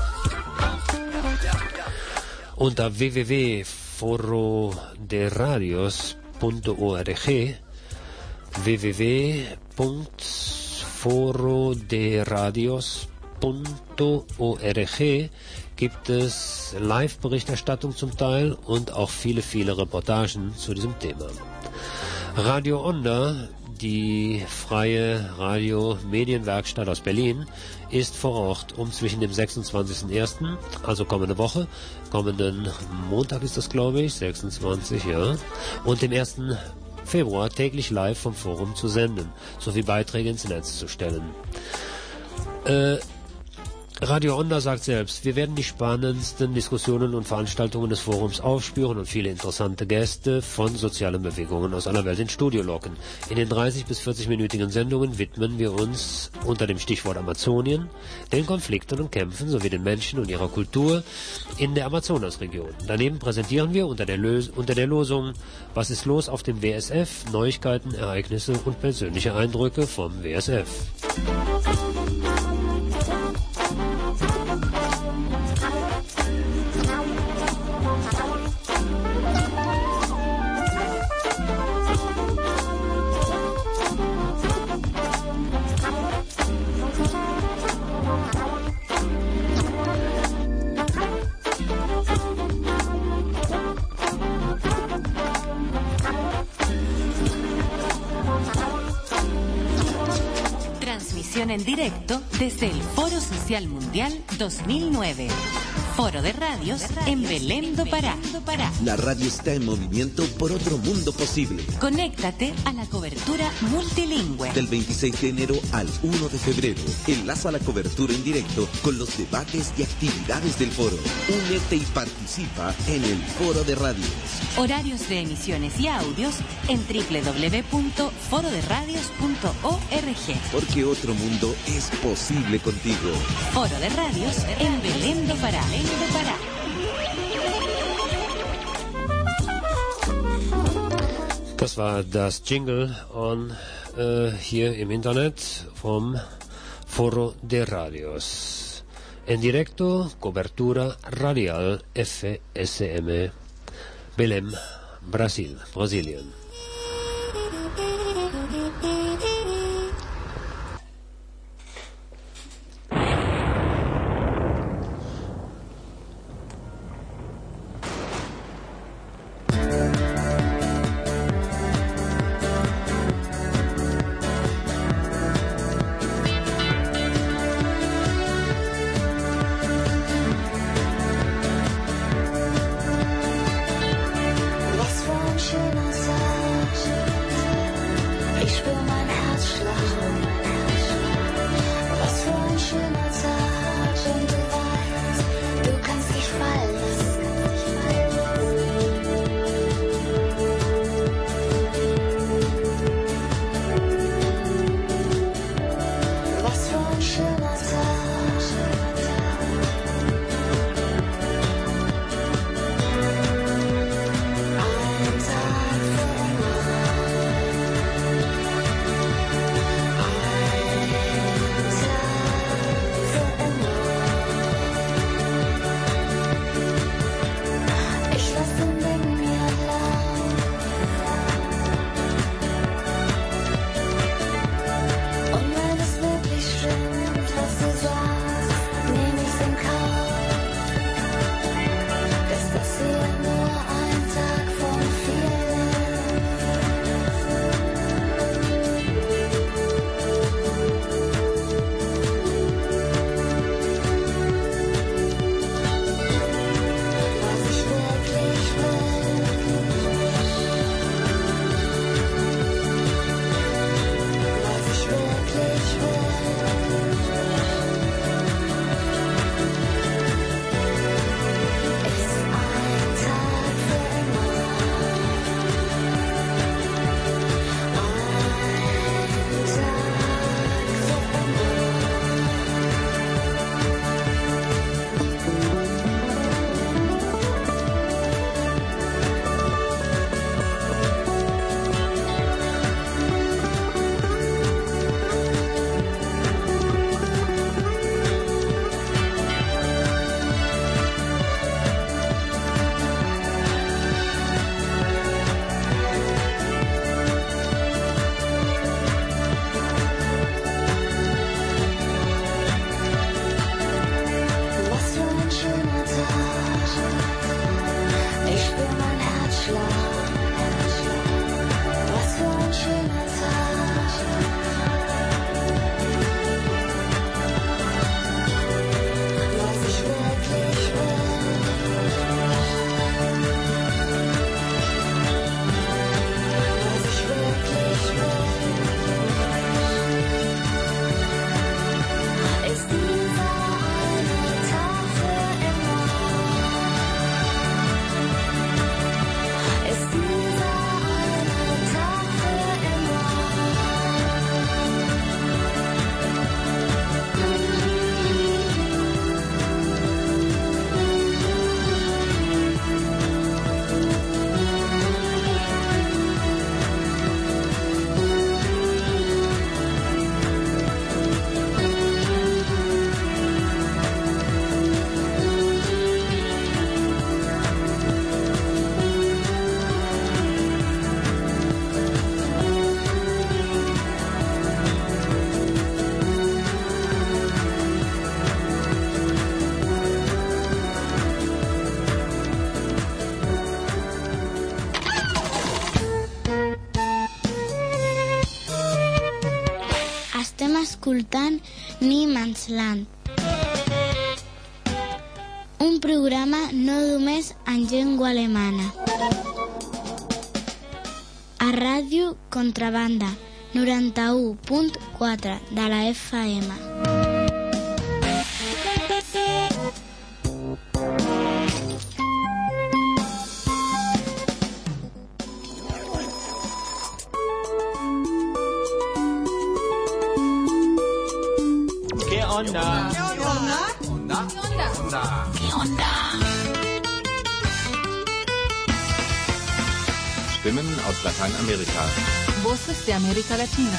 Unter www.foroderadios.org gibt es Live-Berichterstattung zum Teil und auch viele Reportagen zu diesem Thema. Radio Onda, die freie Radio-Medienwerkstatt aus Berlin, ist vor Ort, um zwischen dem 26.01., also kommende Woche, kommenden Montag ist das, glaube ich, 26, ja, und dem 1. Februar täglich live vom Forum zu senden, sowie Beiträge ins Netz zu stellen. Radio Onda sagt selbst, wir werden die spannendsten Diskussionen und Veranstaltungen des Forums aufspüren und viele interessante Gäste von sozialen Bewegungen aus aller Welt ins Studio locken. In den 30- bis 40-minütigen Sendungen widmen wir uns unter dem Stichwort Amazonien, den Konflikten und Kämpfen sowie den Menschen und ihrer Kultur in der Amazonasregion. Daneben präsentieren wir unter der Losung Was ist los auf dem WSF? Neuigkeiten, Ereignisse und persönliche Eindrücke vom WSF. En directo desde el Foro Social Mundial 2009. Foro de Radios en Belém do Pará. La radio está en movimiento por otro mundo posible. Conéctate a la cobertura multilingüe. Del 26 de enero al 1 de febrero. Enlaza la cobertura en directo con los debates y actividades del foro. Únete y participa en el Foro de Radios. Horarios de emisiones y audios en www.foroderadios.org. Porque otro mundo es posible contigo. Foro de Radios en Belém do Pará. Das war das Jingle hier im Internet vom Foro de Radios. En directo, cobertura radial FSM Belém, Brasilien. Was für ein schöner Sommer. Estem escoltant Niemandsland, un programa no només en llengua alemana. A Ràdio Contrabanda, 91.4 de la FM. ¿Qué onda? ¿Qué onda? Stimmen aus Lateinamerika. Voces de América Latina.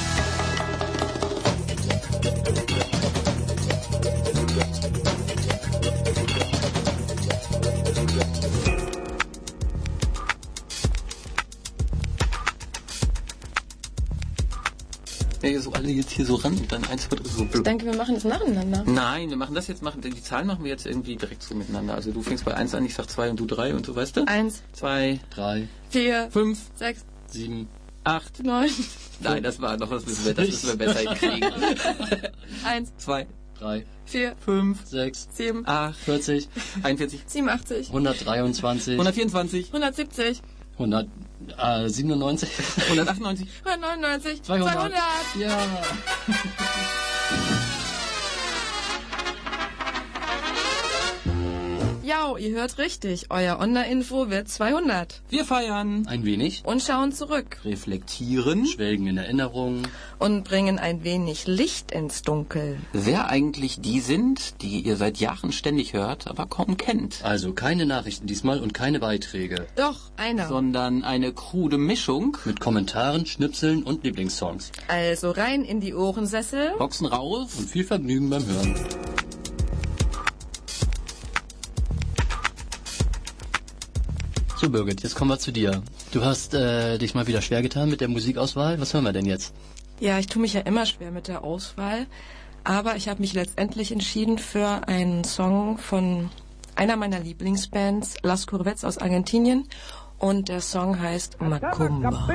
Ja, so alle jetzt hier so ran und dann 1, 2, 3 so blöd. Ich denke, wir machen das nacheinander. Nein, wir machen das jetzt, die Zahlen machen wir jetzt irgendwie direkt so miteinander. Also du fängst bei 1 an, ich sag 2 und du 3 und so, weißt du? 1, 2, 3, 4, 5, 6, 7, 8, 9. Nein, das müssen wir besser hinkriegen. 1, 2, 3, 4, 5, 6, 7, 8, 40, 41, 87, 123, 124, 170, 197, 198, 199, 200. Ja. Ja, ihr hört richtig. Euer Online-Info wird 200. Wir feiern ein wenig und schauen zurück. Reflektieren, schwelgen in Erinnerungen und bringen ein wenig Licht ins Dunkel. Wer eigentlich die sind, die ihr seit Jahren ständig hört, aber kaum kennt. Also keine Nachrichten diesmal und keine Beiträge. Doch, einer. Sondern eine krude Mischung mit Kommentaren, Schnipseln und Lieblingssongs. Also rein in die Ohrensessel, Boxen raus und viel Vergnügen beim Hören. So, Birgit, jetzt kommen wir zu dir. Du hast dich mal wieder schwer getan mit der Musikauswahl. Was hören wir denn jetzt? Ja, ich tue mich ja immer schwer mit der Auswahl. Aber ich habe mich letztendlich entschieden für einen Song von einer meiner Lieblingsbands, Las Curvets aus Argentinien. Und der Song heißt Macumba.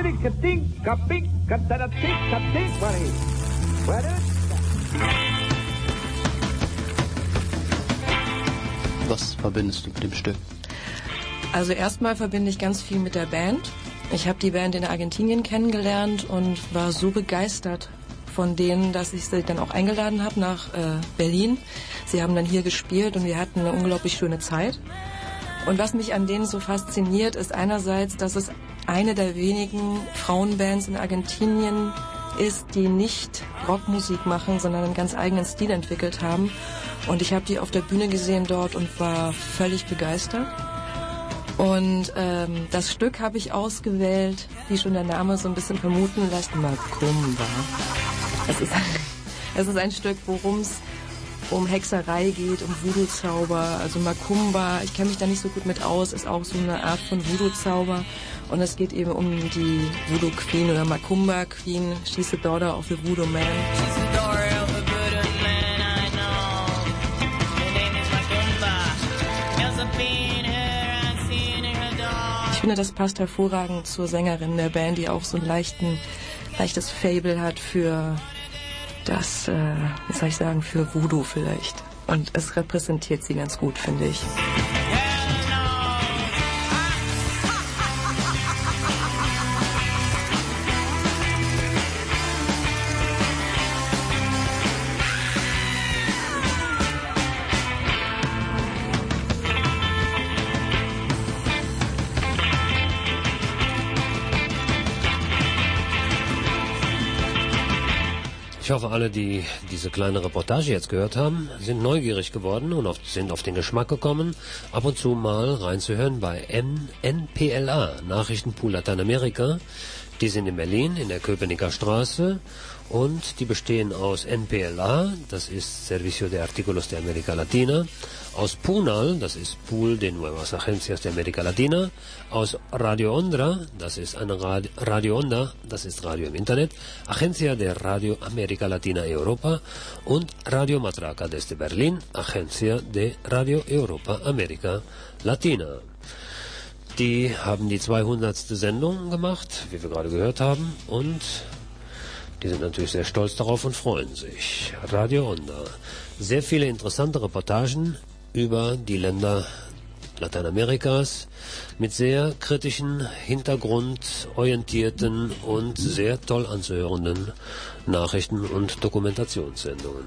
Was verbindest du mit dem Stück? Also erstmal verbinde ich ganz viel mit der Band. Ich habe die Band in Argentinien kennengelernt und war so begeistert von denen, dass ich sie dann auch eingeladen habe nach Berlin. Sie haben dann hier gespielt und wir hatten eine unglaublich schöne Zeit. Und was mich an denen so fasziniert, ist einerseits, dass es eine der wenigen Frauenbands in Argentinien ist, die nicht Rockmusik machen, sondern einen ganz eigenen Stil entwickelt haben. Und ich habe die auf der Bühne gesehen dort und war völlig begeistert. Und das Stück habe ich ausgewählt, wie schon der Name so ein bisschen vermuten lässt, Macumba. Es ist ein Stück, worum es um Hexerei geht, um Voodoo-Zauber. Also Macumba, ich kenne mich da nicht so gut mit aus, ist auch so eine Art von Voodoo-Zauber. Und es geht eben um die Voodoo-Queen oder Macumba-Queen. She's the daughter of the Voodoo Man. She's the daughter of a Voodoo Man, I know. Her name is Macumba. Josephine, her I've seen her dog. Ich finde, das passt hervorragend zur Sängerin der Band, die auch so ein leichtes Fable hat für das, wie soll ich sagen, für Voodoo vielleicht. Und es repräsentiert sie ganz gut, finde ich. Ich hoffe, alle, die diese kleine Reportage jetzt gehört haben, sind neugierig geworden und sind auf den Geschmack gekommen, ab und zu mal reinzuhören bei NPLA, Nachrichtenpool Lateinamerika. Die sind in Berlin, in der Köpenicker Straße, und die bestehen aus NPLA, das ist Servicio de Artículos de América Latina, aus Punal, das ist Pool de Nuevas Agencias de América Latina, aus Radio Onda, das ist eine Radio Onda, das ist Radio im Internet, Agencia de Radio América Latina Europa, und Radio Matraca desde Berlin, Agencia de Radio Europa América Latina. Die haben die 200. Sendung gemacht, wie wir gerade gehört haben, und Die sind natürlich sehr stolz darauf und freuen sich. Radio Onda. Sehr viele interessante Reportagen über die Länder Lateinamerikas mit sehr kritischen, hintergrundorientierten und sehr toll anzuhörenden Nachrichten und Dokumentationssendungen.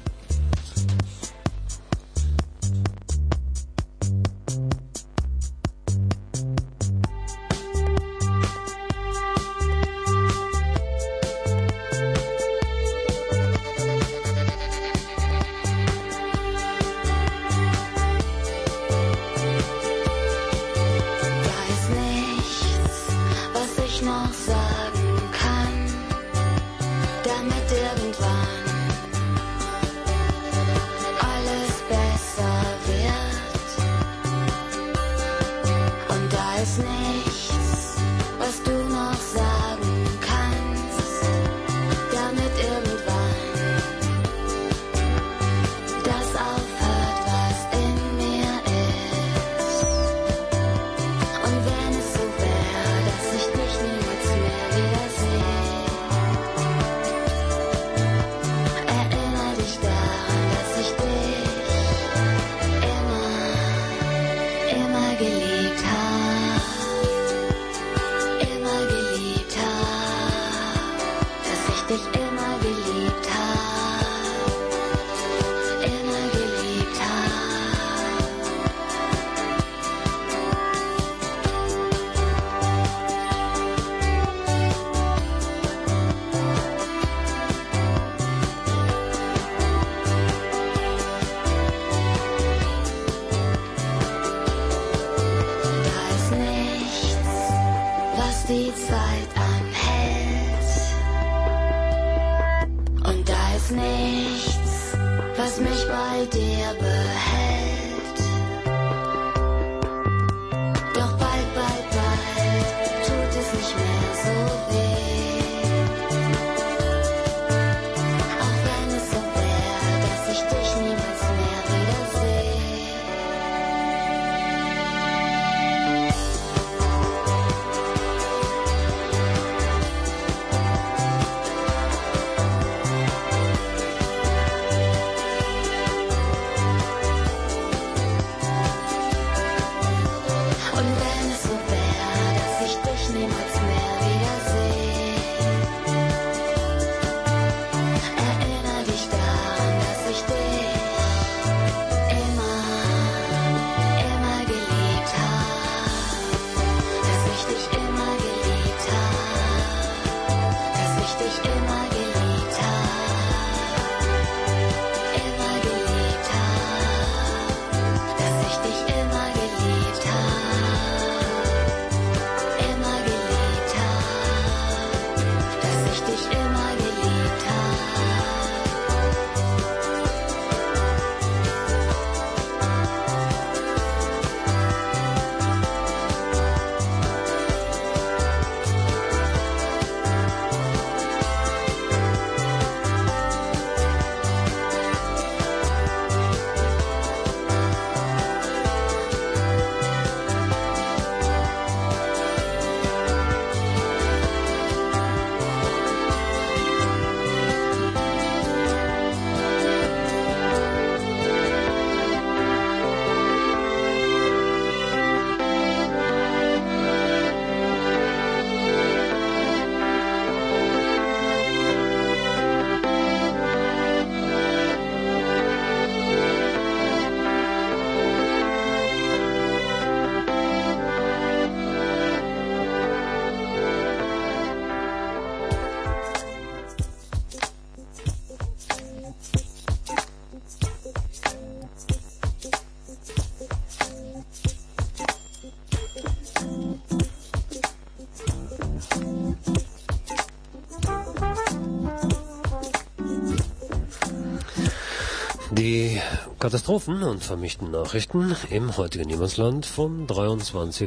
Die Katastrophen und vermischten Nachrichten im heutigen Niemandsland vom 23.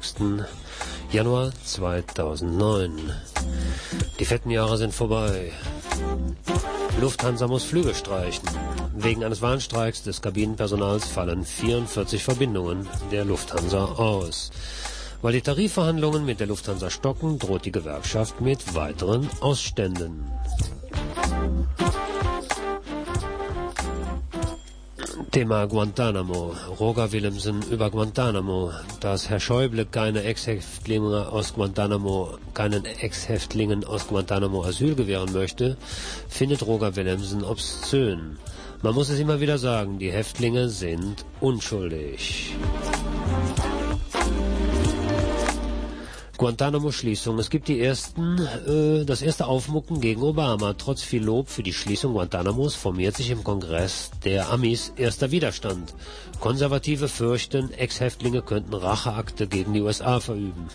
Januar 2009. Die fetten Jahre sind vorbei. Lufthansa muss Flüge streichen. Wegen eines Warnstreiks des Kabinenpersonals fallen 44 Verbindungen der Lufthansa aus. Weil die Tarifverhandlungen mit der Lufthansa stocken, droht die Gewerkschaft mit weiteren Ausständen. Thema Guantanamo. Roger Willemsen über Guantanamo. Dass Herr Schäuble keinen Ex-Häftlingen aus Guantanamo Asyl gewähren möchte, findet Roger Willemsen obszön. Man muss es immer wieder sagen, die Häftlinge sind unschuldig. Guantanamo-Schließung. Es gibt das erste Aufmucken gegen Obama. Trotz viel Lob für die Schließung Guantanamos formiert sich im Kongress der Amis erster Widerstand. Konservative fürchten, Ex-Häftlinge könnten Racheakte gegen die USA verüben.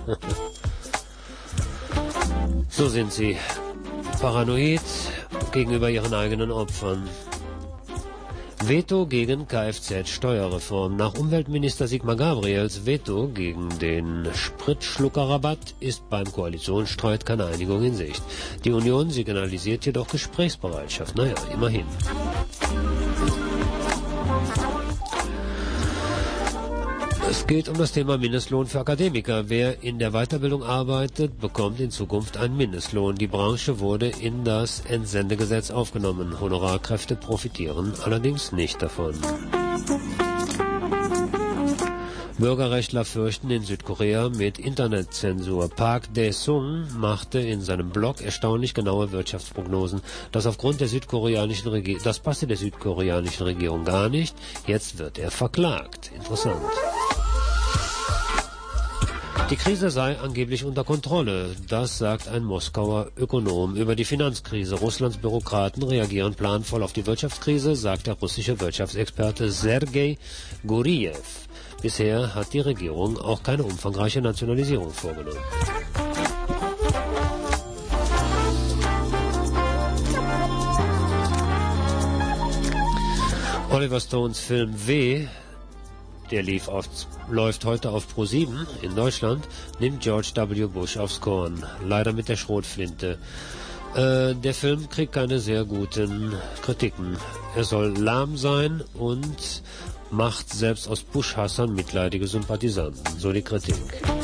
So sind sie. Paranoid gegenüber ihren eigenen Opfern. Veto gegen Kfz-Steuerreform. Nach Umweltminister Sigmar Gabriels Veto gegen den Spritschluckerrabatt ist beim Koalitionsstreit keine Einigung in Sicht. Die Union signalisiert jedoch Gesprächsbereitschaft. Naja, immerhin. Es geht um das Thema Mindestlohn für Akademiker. Wer in der Weiterbildung arbeitet, bekommt in Zukunft einen Mindestlohn. Die Branche wurde in das Entsendegesetz aufgenommen. Honorarkräfte profitieren allerdings nicht davon. Bürgerrechtler fürchten in Südkorea mit Internetzensur. Park Dae-sung machte in seinem Blog erstaunlich genaue Wirtschaftsprognosen. Das passte der südkoreanischen Regierung gar nicht. Jetzt wird er verklagt. Interessant. Die Krise sei angeblich unter Kontrolle. Das sagt ein Moskauer Ökonom über die Finanzkrise. Russlands Bürokraten reagieren planvoll auf die Wirtschaftskrise, sagt der russische Wirtschaftsexperte Sergei Guriev. Bisher hat die Regierung auch keine umfangreiche Nationalisierung vorgenommen. Oliver Stones Film W., der läuft heute auf Pro7 in Deutschland, nimmt George W. Bush aufs Korn. Leider mit der Schrotflinte. Der Film kriegt keine sehr guten Kritiken. Er soll lahm sein und macht selbst aus Bush-Hassern mitleidige Sympathisanten. So die Kritik.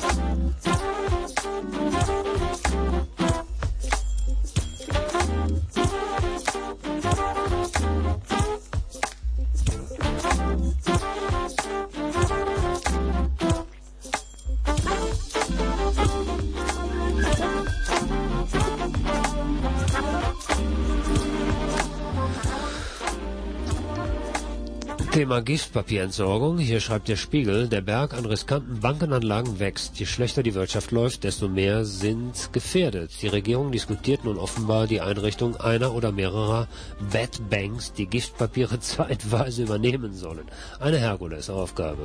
Thema Giftpapierentsorgung. Hier schreibt der Spiegel, der Berg an riskanten Bankenanlagen wächst. Je schlechter die Wirtschaft läuft, desto mehr sind gefährdet. Die Regierung diskutiert nun offenbar die Einrichtung einer oder mehrerer Bad Banks, die Giftpapiere zeitweise übernehmen sollen. Eine Herkulesaufgabe.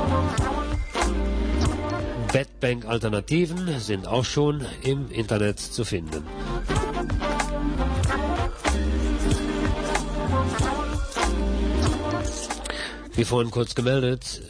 Bad Bank Alternativen sind auch schon im Internet zu finden. Wie vorhin kurz gemeldet,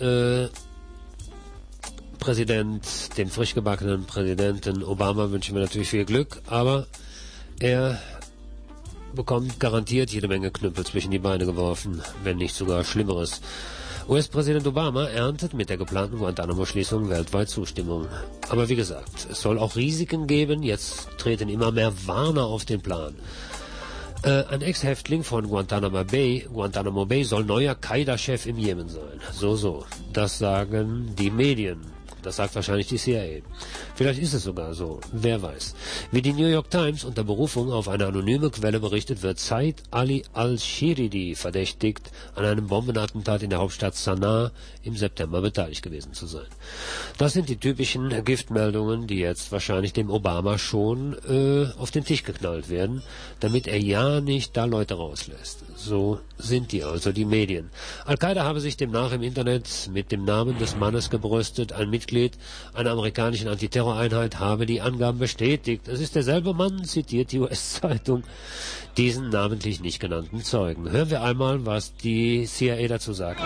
dem frisch gebackenen Präsidenten Obama wünschen wir natürlich viel Glück, aber er bekommt garantiert jede Menge Knüppel zwischen die Beine geworfen, wenn nicht sogar Schlimmeres. US-Präsident Obama erntet mit der geplanten Guantanamo-Schließung weltweit Zustimmung. Aber wie gesagt, es soll auch Risiken geben, jetzt treten immer mehr Warner auf den Plan. Ein Ex-Häftling von Guantanamo Bay soll neuer Qaida-Chef im Jemen sein. So. Das sagen die Medien. Das sagt wahrscheinlich die CIA. Vielleicht ist es sogar so. Wer weiß. Wie die New York Times unter Berufung auf eine anonyme Quelle berichtet, wird Said Ali al-Shiridi verdächtigt, an einem Bombenattentat in der Hauptstadt Sanaa im September beteiligt gewesen zu sein. Das sind die typischen Giftmeldungen, die jetzt wahrscheinlich dem Obama schon auf den Tisch geknallt werden, damit er ja nicht da Leute rauslässt. So sind die also, die Medien. Al-Qaida habe sich demnach im Internet mit dem Namen des Mannes gebrüstet. Ein Mitglied einer amerikanischen Antiterroreinheit habe die Angaben bestätigt. Es ist derselbe Mann, zitiert die US-Zeitung, diesen namentlich nicht genannten Zeugen. Hören wir einmal, was die CIA dazu sagt.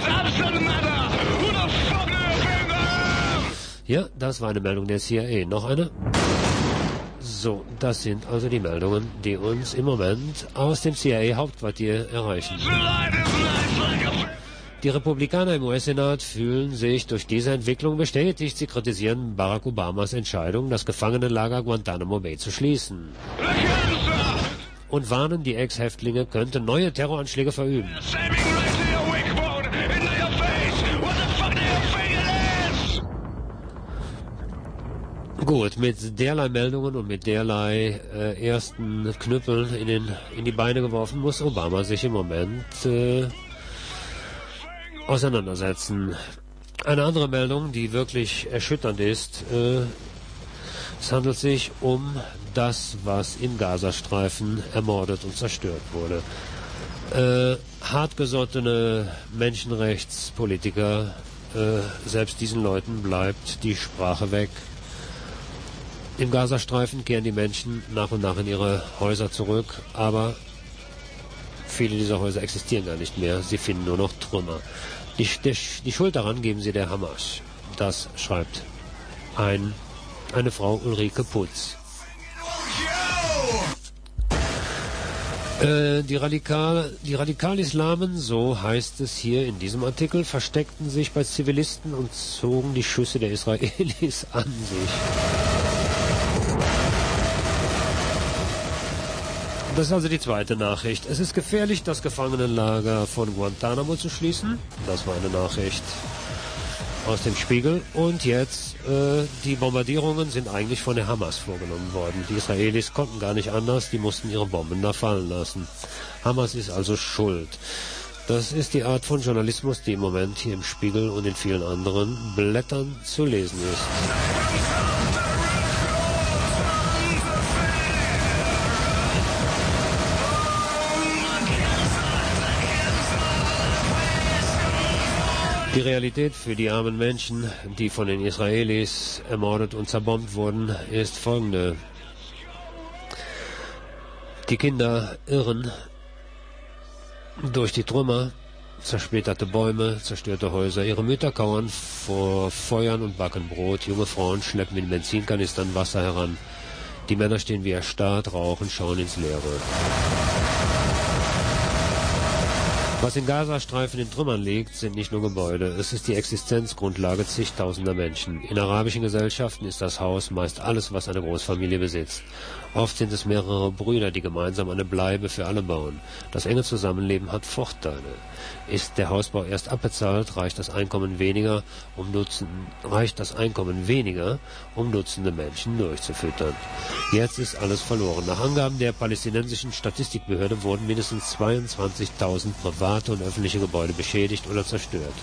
Ja, das war eine Meldung der CIA. Noch eine? So, das sind also die Meldungen, die uns im Moment aus dem CIA-Hauptquartier erreichen. Die Republikaner im US-Senat fühlen sich durch diese Entwicklung bestätigt. Sie kritisieren Barack Obamas Entscheidung, das Gefangenenlager Guantanamo Bay zu schließen. und warnen, die Ex-Häftlinge könnten neue Terroranschläge verüben. Gut, mit derlei Meldungen und mit derlei ersten Knüppeln in die Beine geworfen, muss Obama sich im Moment auseinandersetzen. Eine andere Meldung, die wirklich erschütternd ist, es handelt sich um das, was im Gazastreifen ermordet und zerstört wurde. Hartgesottene Menschenrechtspolitiker, selbst diesen Leuten bleibt die Sprache weg. Im Gazastreifen kehren die Menschen nach und nach in ihre Häuser zurück, aber viele dieser Häuser existieren gar nicht mehr. Sie finden nur noch Trümmer. Die Schuld daran geben sie der Hamas. Das schreibt eine Frau Ulrike Putz. Die Radikal-Islamen, so heißt es hier in diesem Artikel, versteckten sich bei Zivilisten und zogen die Schüsse der Israelis an sich. Das ist also die zweite Nachricht. Es ist gefährlich, das Gefangenenlager von Guantanamo zu schließen. Das war eine Nachricht aus dem Spiegel. Und jetzt, die Bombardierungen sind eigentlich von der Hamas vorgenommen worden. Die Israelis konnten gar nicht anders, die mussten ihre Bomben da fallen lassen. Hamas ist also schuld. Das ist die Art von Journalismus, die im Moment hier im Spiegel und in vielen anderen Blättern zu lesen ist. Die Realität für die armen Menschen, die von den Israelis ermordet und zerbombt wurden, ist folgende. Die Kinder irren durch die Trümmer, zersplitterte Bäume, zerstörte Häuser. Ihre Mütter kauern vor Feuern und backen Brot. Junge Frauen schleppen in Benzinkanistern Wasser heran. Die Männer stehen wie erstarrt, rauchen, schauen ins Leere. Was im Gazastreifen in Trümmern liegt, sind nicht nur Gebäude. Es ist die Existenzgrundlage zigtausender Menschen. In arabischen Gesellschaften ist das Haus meist alles, was eine Großfamilie besitzt. Oft sind es mehrere Brüder, die gemeinsam eine Bleibe für alle bauen. Das enge Zusammenleben hat Vorteile. Ist der Hausbau erst abbezahlt, reicht das Einkommen weniger, um Dutzende Menschen durchzufüttern. Jetzt ist alles verloren. Nach Angaben der palästinensischen Statistikbehörde wurden mindestens 22.000 private und öffentliche Gebäude beschädigt oder zerstört.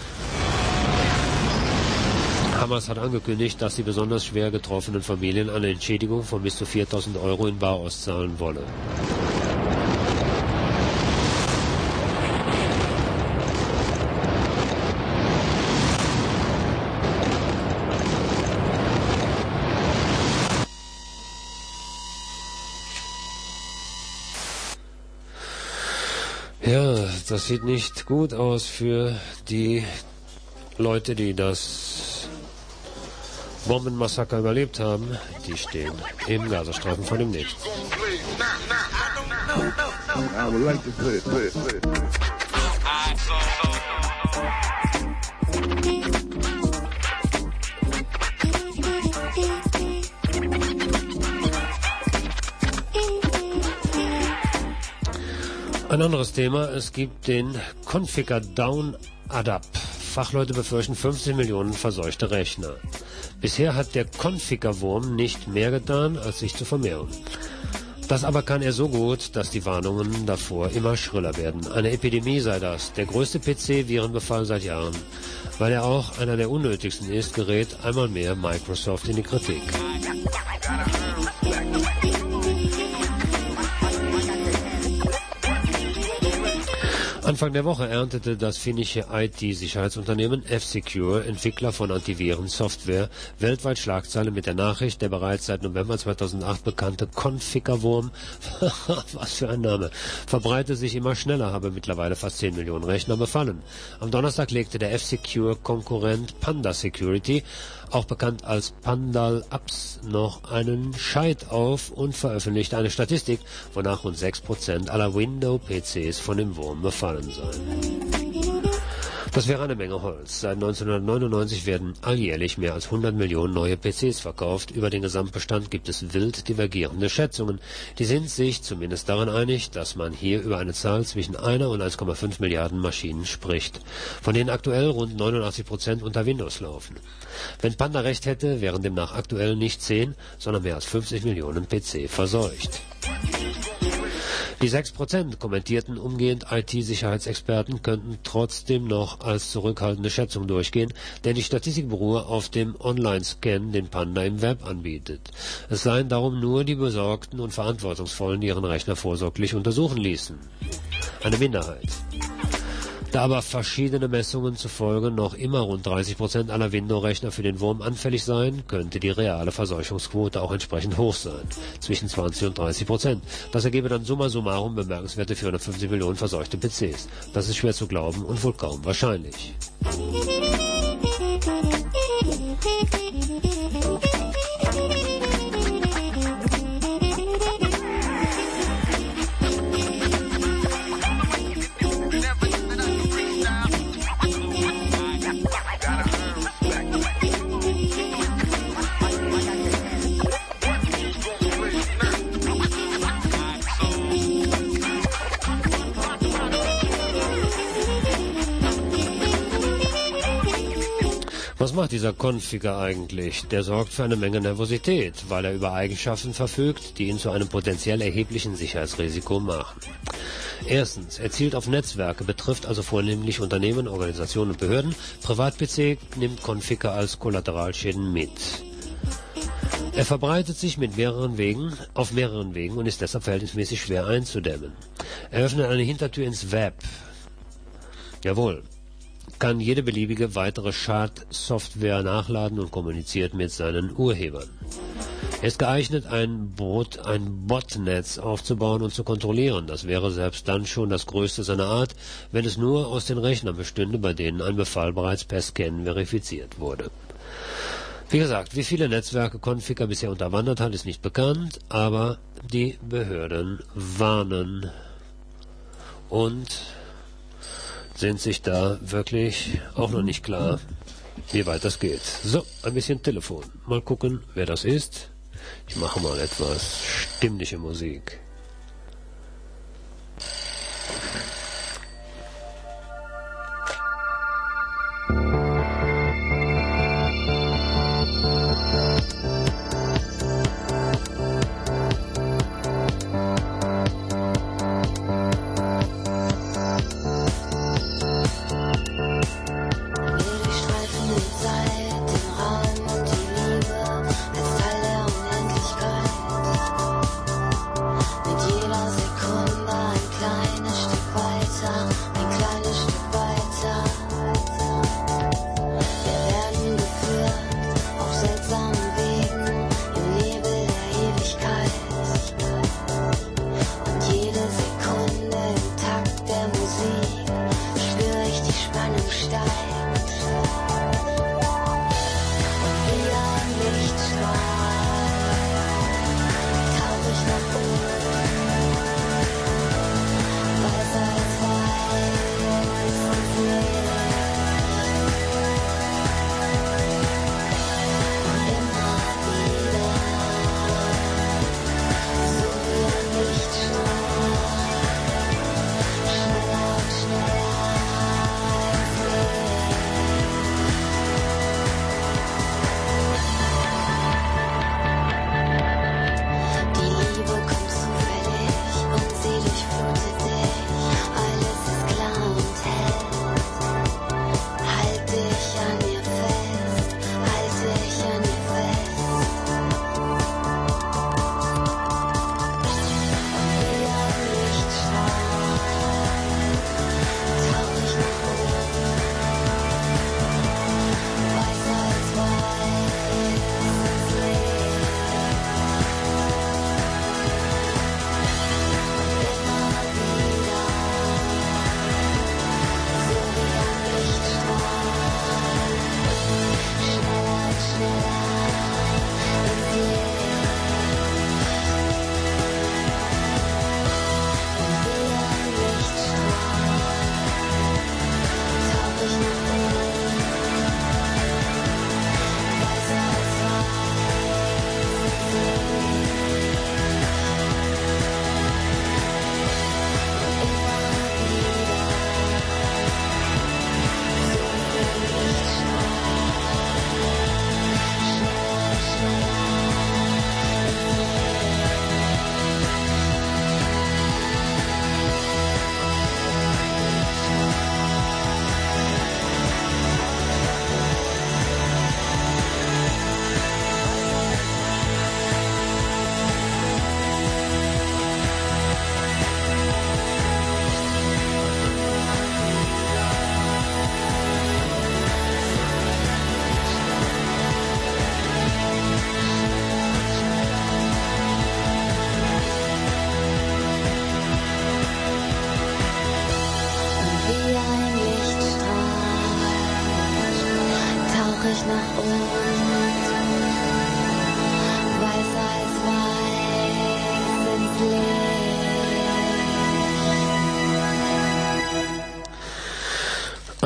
Hamas hat angekündigt, dass die besonders schwer getroffenen Familien eine Entschädigung von bis zu 4.000 Euro in bar auszahlen wolle. Ja, das sieht nicht gut aus für die Leute, die das Bombenmassaker überlebt haben. Die stehen im Gazastreifen vor dem Nichts. I would like to play it. Ein anderes Thema, es gibt den Configure Down ADAP. Fachleute befürchten 15 Millionen verseuchte Rechner. Bisher hat der Configure-Wurm nicht mehr getan, als sich zu vermehren. Das aber kann er so gut, dass die Warnungen davor immer schriller werden. Eine Epidemie sei das, der größte PC-Virenbefall seit Jahren. Weil er auch einer der unnötigsten ist, gerät einmal mehr Microsoft in die Kritik. Anfang der Woche erntete das finnische IT-Sicherheitsunternehmen F-Secure, Entwickler von Antivirensoftware, weltweit Schlagzeilen mit der Nachricht, der bereits seit November 2008 bekannte Configure-Wurm, was für ein Name, verbreite sich immer schneller, habe mittlerweile fast 10 Millionen Rechner befallen. Am Donnerstag legte der F-Secure-Konkurrent Panda Security, auch bekannt als Pandal Apps, noch einen Scheit auf und veröffentlichte eine Statistik, wonach rund 6% aller Windows-PCs von dem Wurm befallen seien. Das wäre eine Menge Holz. Seit 1999 werden alljährlich mehr als 100 Millionen neue PCs verkauft. Über den Gesamtbestand gibt es wild divergierende Schätzungen. Die sind sich zumindest daran einig, dass man hier über eine Zahl zwischen 1 und 1,5 Milliarden Maschinen spricht, von denen aktuell rund 89% unter Windows laufen. Wenn Panda recht hätte, wären demnach aktuell nicht 10, sondern mehr als 50 Millionen PC verseucht. Die 6% kommentierten umgehend IT-Sicherheitsexperten könnten trotzdem noch als zurückhaltende Schätzung durchgehen, denn die Statistik beruhe auf dem Online-Scan, den Panda im Web anbietet. Es seien darum nur die Besorgten und Verantwortungsvollen, die ihren Rechner vorsorglich untersuchen ließen. Eine Minderheit. Da aber verschiedene Messungen zufolge noch immer rund 30% aller Windows-Rechner für den Wurm anfällig seien, könnte die reale Verseuchungsquote auch entsprechend hoch sein, zwischen 20 und 30%. Das ergebe dann summa summarum bemerkenswerte 450 Millionen verseuchte PCs. Das ist schwer zu glauben und wohl kaum wahrscheinlich. Was macht dieser Configure eigentlich? Der sorgt für eine Menge Nervosität, weil er über Eigenschaften verfügt, die ihn zu einem potenziell erheblichen Sicherheitsrisiko machen. Erstens, er zielt auf Netzwerke, betrifft also vornehmlich Unternehmen, Organisationen und Behörden. Privat-PC nimmt Configure als Kollateralschäden mit. Er verbreitet sich auf mehreren Wegen und ist deshalb verhältnismäßig schwer einzudämmen. Er öffnet eine Hintertür ins Web. Jawohl. Kann jede beliebige weitere Schadsoftware nachladen und kommuniziert mit seinen Urhebern. Er ist geeignet, ein Botnetz aufzubauen und zu kontrollieren. Das wäre selbst dann schon das Größte seiner Art, wenn es nur aus den Rechnern bestünde, bei denen ein Befall bereits per Scan verifiziert wurde. Wie gesagt, wie viele Netzwerke Configure bisher unterwandert hat, ist nicht bekannt, aber die Behörden warnen und sind sich da wirklich auch noch nicht klar, wie weit das geht. So, ein bisschen Telefon. Mal gucken, wer das ist. Ich mache mal etwas stimmliche Musik.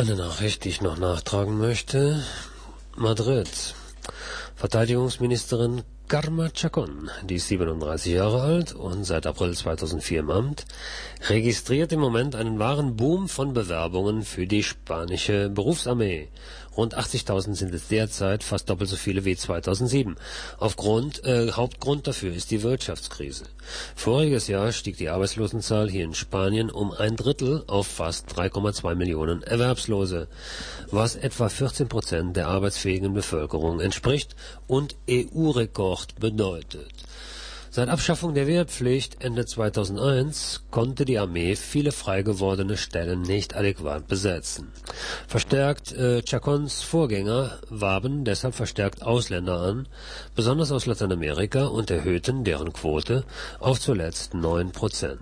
Eine Nachricht, die ich noch nachtragen möchte. Madrid. Verteidigungsministerin Carme Chacón, die ist 37 Jahre alt und seit April 2004 im Amt, registriert im Moment einen wahren Boom von Bewerbungen für die spanische Berufsarmee. Rund 80.000 sind es derzeit, fast doppelt so viele wie 2007. Hauptgrund dafür ist die Wirtschaftskrise. Voriges Jahr stieg die Arbeitslosenzahl hier in Spanien um 1/3 auf fast 3,2 Millionen Erwerbslose, was etwa 14% der arbeitsfähigen Bevölkerung entspricht und EU-Rekord bedeutet. Seit Abschaffung der Wehrpflicht Ende 2001 konnte die Armee viele frei gewordene Stellen nicht adäquat besetzen. Chacóns Vorgänger warben deshalb verstärkt Ausländer an, besonders aus Lateinamerika, und erhöhten deren Quote auf zuletzt 9%.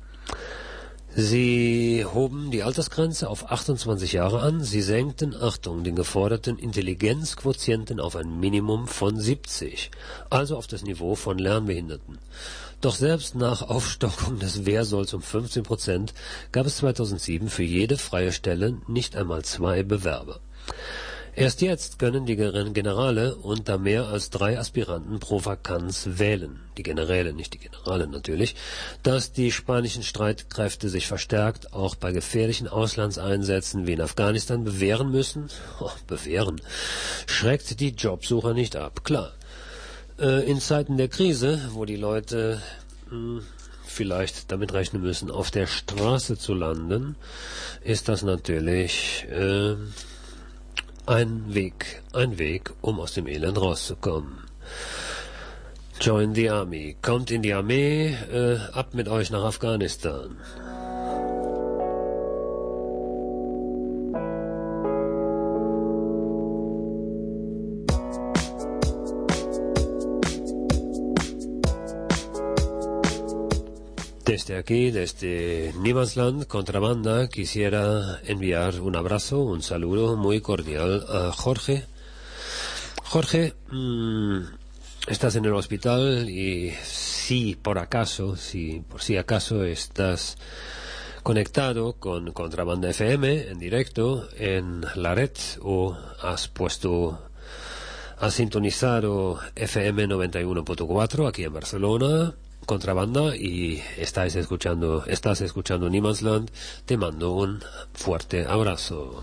Sie hoben die Altersgrenze auf 28 Jahre an, sie senkten, Achtung, den geforderten Intelligenzquotienten auf ein Minimum von 70, also auf das Niveau von Lernbehinderten. Doch selbst nach Aufstockung des Wehrsolls um 15% gab es 2007 für jede freie Stelle nicht einmal 2 Bewerber. Erst jetzt können die Generale unter mehr als 3 Aspiranten pro Vakanz wählen. Die Generäle, nicht die Generale natürlich. Dass die spanischen Streitkräfte sich verstärkt auch bei gefährlichen Auslandseinsätzen wie in Afghanistan bewähren müssen, schreckt die Jobsucher nicht ab. Klar, in Zeiten der Krise, wo die Leute vielleicht damit rechnen müssen, auf der Straße zu landen, ist das natürlich ein Weg, um aus dem Elend rauszukommen. Join the Army. Kommt in die Armee, ab mit euch nach Afghanistan. Desde aquí, desde Niemandsland, Contrabanda, quisiera enviar un abrazo, un saludo muy cordial a Jorge. Jorge, estás en el hospital y por si acaso estás conectado con Contrabanda FM en directo en la red o has sintonizado FM 91.4 aquí en Barcelona, Contrabanda, y estás escuchando Niemandsland, te mando un fuerte abrazo.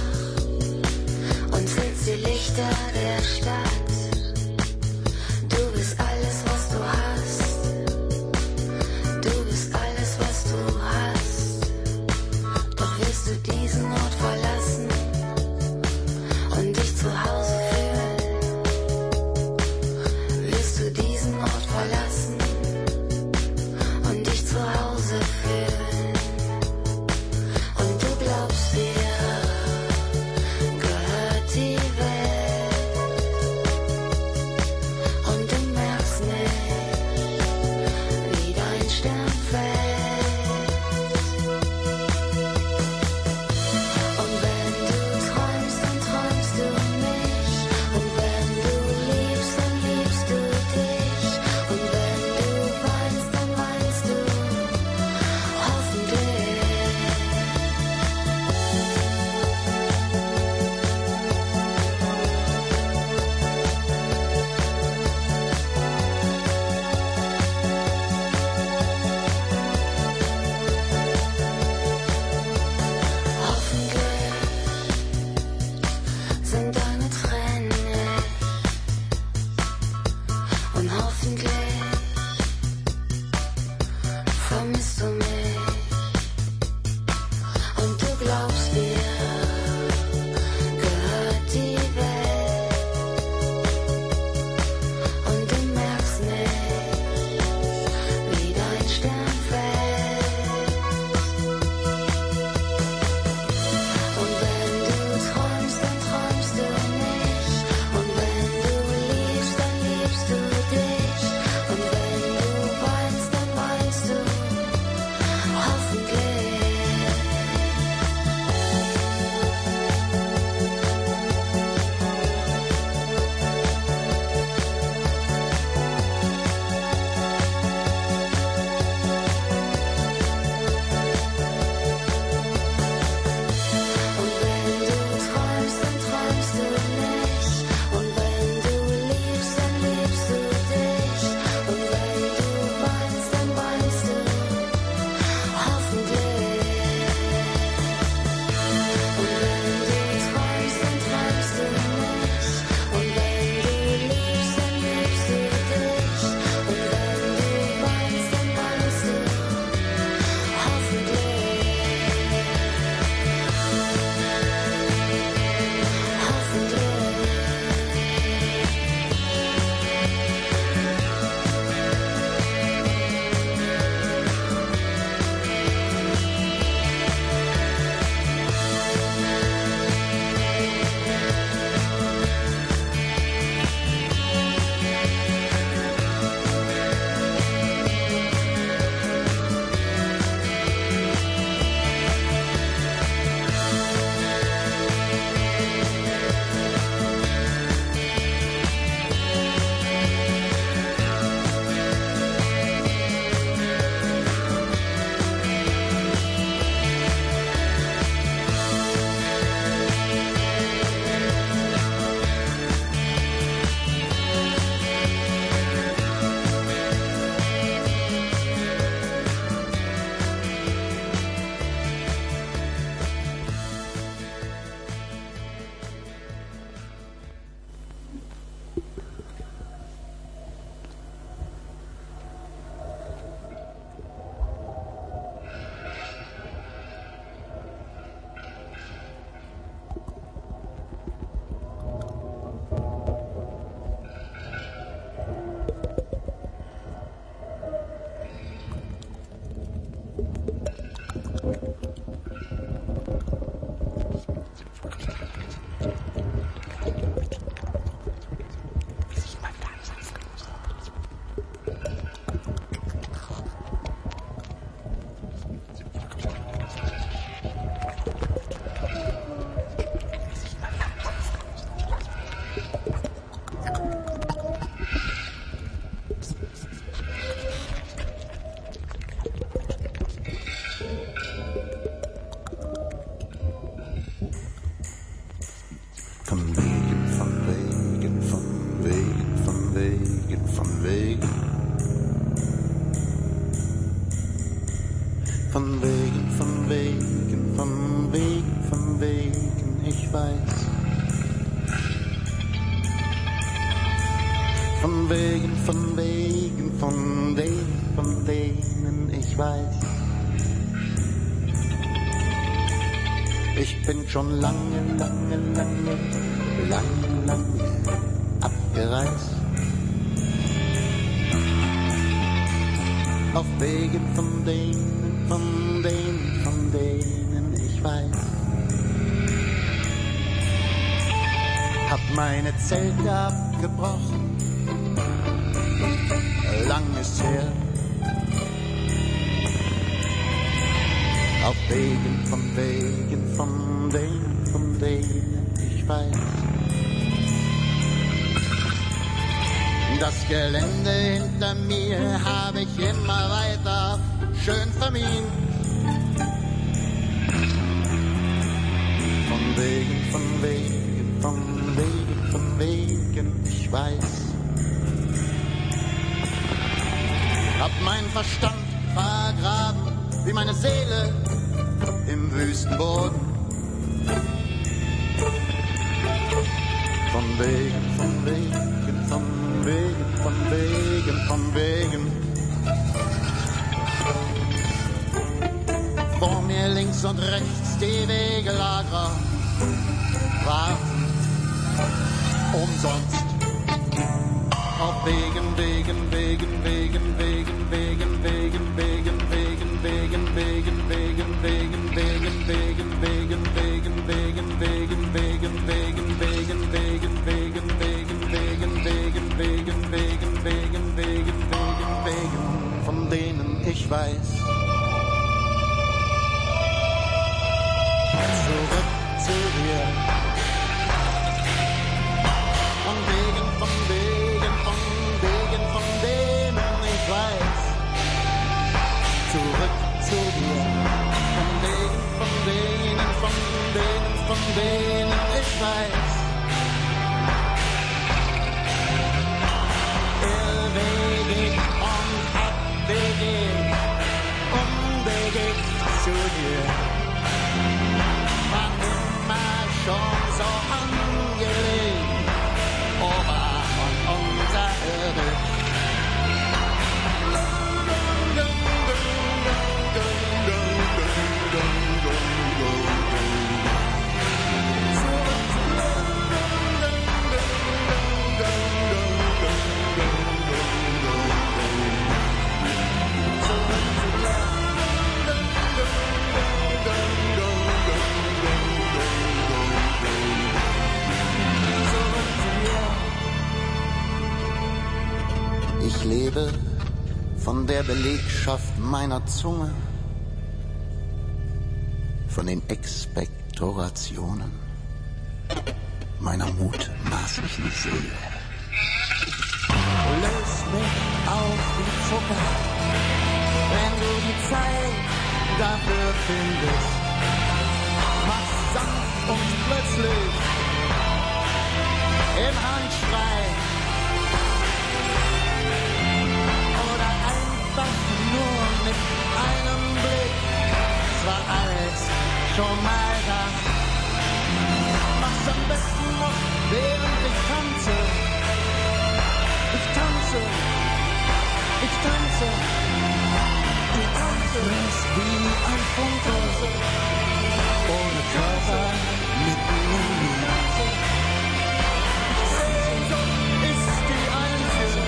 Und zählst die Lichter der Stadt. Du bist alles, was du hast. Du bist alles, was du hast. Doch wirst du diesen Ort verlassen und dich zu Hause fühlen? Wirst du diesen Ort verlassen und dich zu Hause fühlen? Und du glaubst dir, gehört die Welt. von wegen. Von wegen, von wegen, von wegen, von wegen, ich weiß. Von wegen, von wegen, von denen, ich weiß. Ich bin schon lange abgereist. Auf Wegen von denen, ich weiß. Hab meine Zelte abgebrochen, lang ist's her. Auf Wegen von denen, ich weiß. Das Gelände hinter mir habe ich immer weiter schön vermint. Von wegen, ich weiß. Hab meinen Verstand vergraben, wie meine Seele im Wüstenboden. Von wegen. Vor mir links und rechts die Wegelager warten umsonst. Auf Wegen. Von denen ich weiß. Zurück zu dir. Von denen ich weiß. Zurück zu dir. Von denen ich weiß. Irrwegig und abwegig, unbeweglich zu dir. War immer schon so angelegt, ober- und unterirdisch. Ich lebe von der Belegschaft meiner Zunge, von den Expektorationen meiner mutmaßlichen Seele. Lös mich auf wie Zucker, wenn du die Zeit dafür findest. Mach sanft und plötzlich im Handstreich. Nur mit einem Blick, es war alles schon mal da. Mach's am besten noch, während ich tanze. Ich tanze, du tanzest wie ein Funke, ohne Körper, mitten im Meer. Sehnsucht ist die einzige.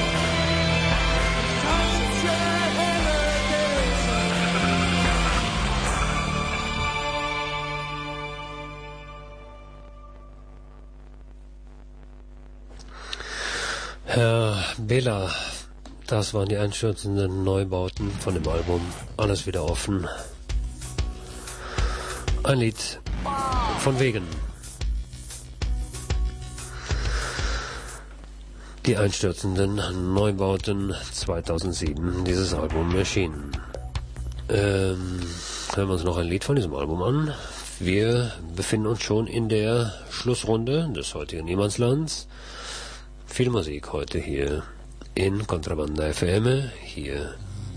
Herr Bela, das waren die einstürzenden Neubauten von dem Album Alles wieder offen. Ein Lied von Wegen. Die einstürzenden Neubauten 2007, dieses Album erschienen. Hören wir uns noch ein Lied von diesem Album an. Wir befinden uns schon in der Schlussrunde des heutigen Niemandslands. Viel Musik heute hier in Contrabanda FM, hier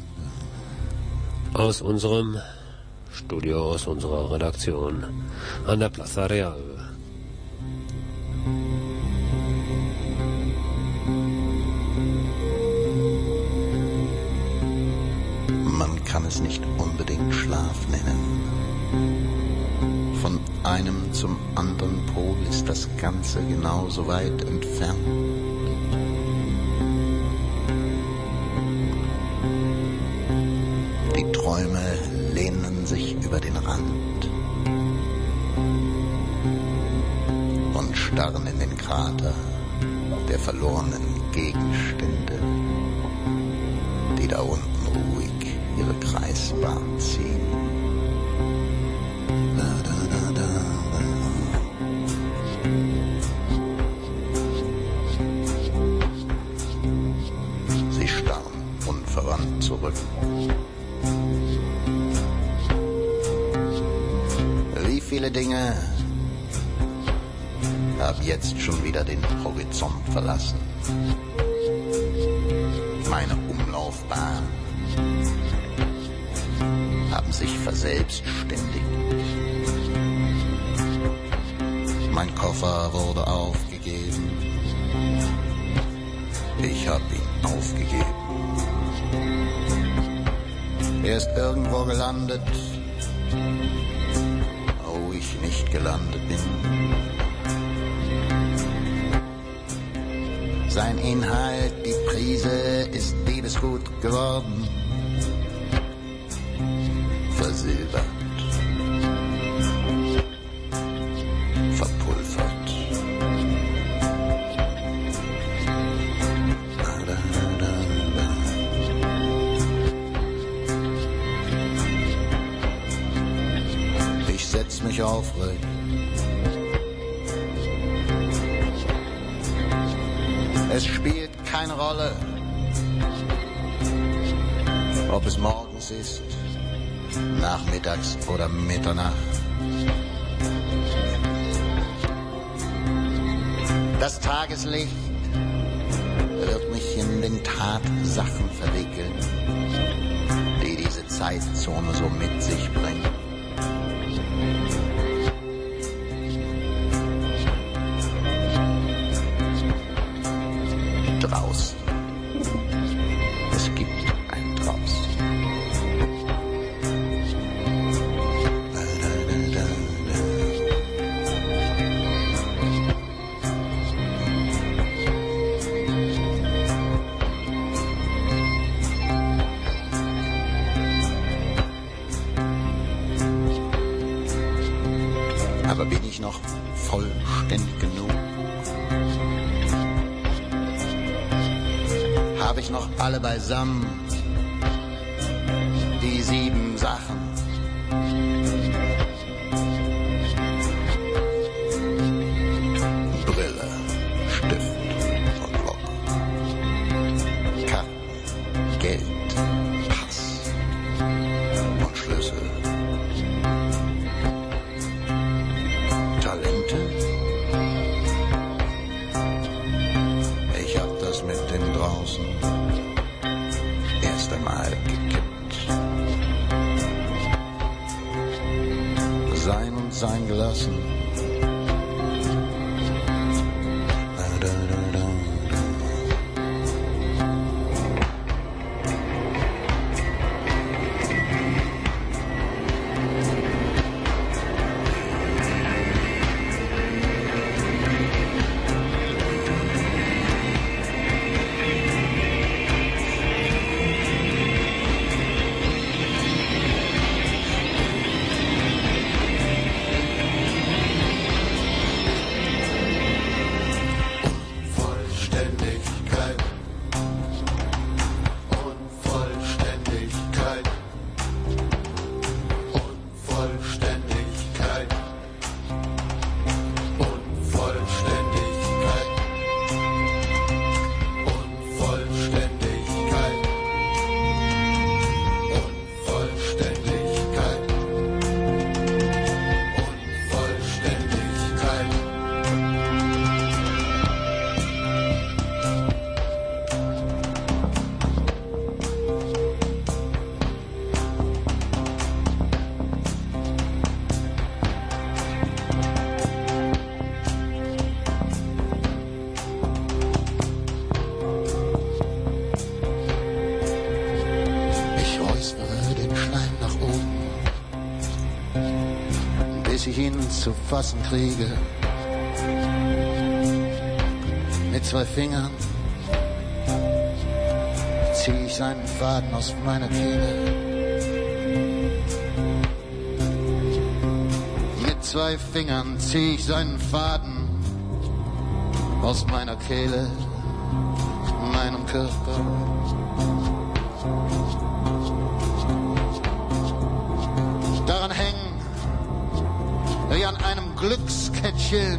aus unserem Studio, aus unserer Redaktion an der Plaza Real. Man kann es nicht unbedingt Schlaf nennen. Von einem zum anderen Pol ist das Ganze genauso weit entfernt. Die Träume lehnen sich über den Rand und starren in den Krater der verlorenen Gegenstände, die da unten ruhig ihre Kreisbahn ziehen. Sie starren unverwandt zurück. Wie viele Dinge haben jetzt schon wieder den Horizont verlassen? Meine Umlaufbahn haben sich verselbstständigt. Mein Koffer wurde aufgegeben. Ich hab ihn aufgegeben. Er ist irgendwo gelandet, wo ich nicht gelandet bin. Sein Inhalt, die Prise, ist Diebesgut geworden. Versilbert. Verpulvert. Ich setz mich aufrecht. Es spielt keine Rolle, ob es morgens ist, nachmittags oder Mitternacht. Das Tageslicht wird mich in den Tatsachen verwickeln, die diese Zeitzone so mit sich bringt. Draußen. Es gibt ein Draußen. Aber bin ich noch vollständig genug? Habe ich noch alle beisammen, die 7 Sachen? Brille, Stift und Block, Karten, Geld, Pass und Schlüssel. Talente? Ich hab das mit dem draußen erst einmal gekippt. Sein und sein gelassen. bis ich ihn zu fassen kriege. Mit 2 Fingern zieh ich seinen Faden aus meiner Kehle. Mit 2 Fingern zieh ich seinen Faden aus meiner Kehle, meinem Körper. Daran hängen, wie an einem Glückskettchen,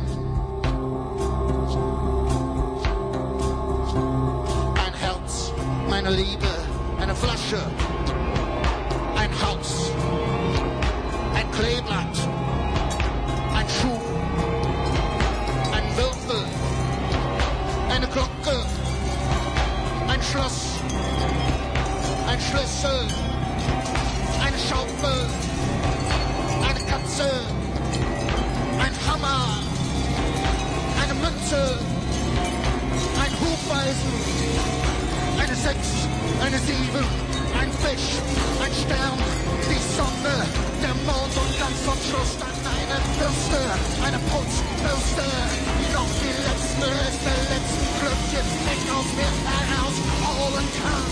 ein Herz, meine Liebe, eine Flasche, ein Haus, ein Kleeblatt, ein Schuh, ein Würfel, eine Glocke, ein Schloss, ein Schlüssel, eine Schaufel, eine Katze, ein Hammer, eine Münze, ein Hufeisen, eine 6, eine 7, ein Fisch, ein Stern, die Sonne, der Mond und ganz zum Schluss dann eine Bürste, eine Putzbürste, die noch die letzten Glöckchen nicht aus mir herausholen kann.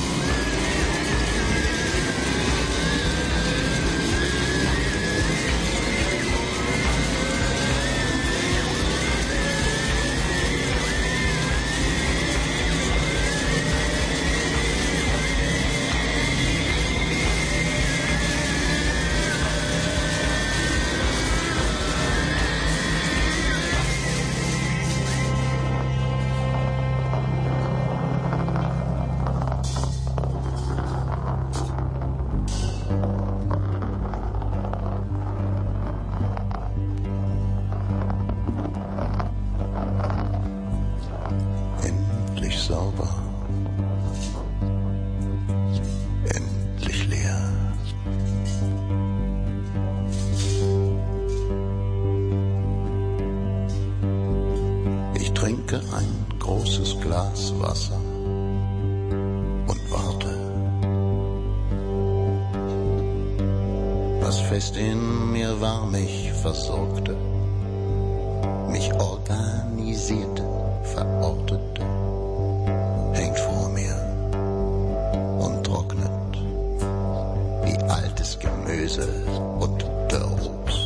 Versorgte, mich organisierte, verortete, hängt vor mir und trocknet wie altes Gemüse und Dörrobst.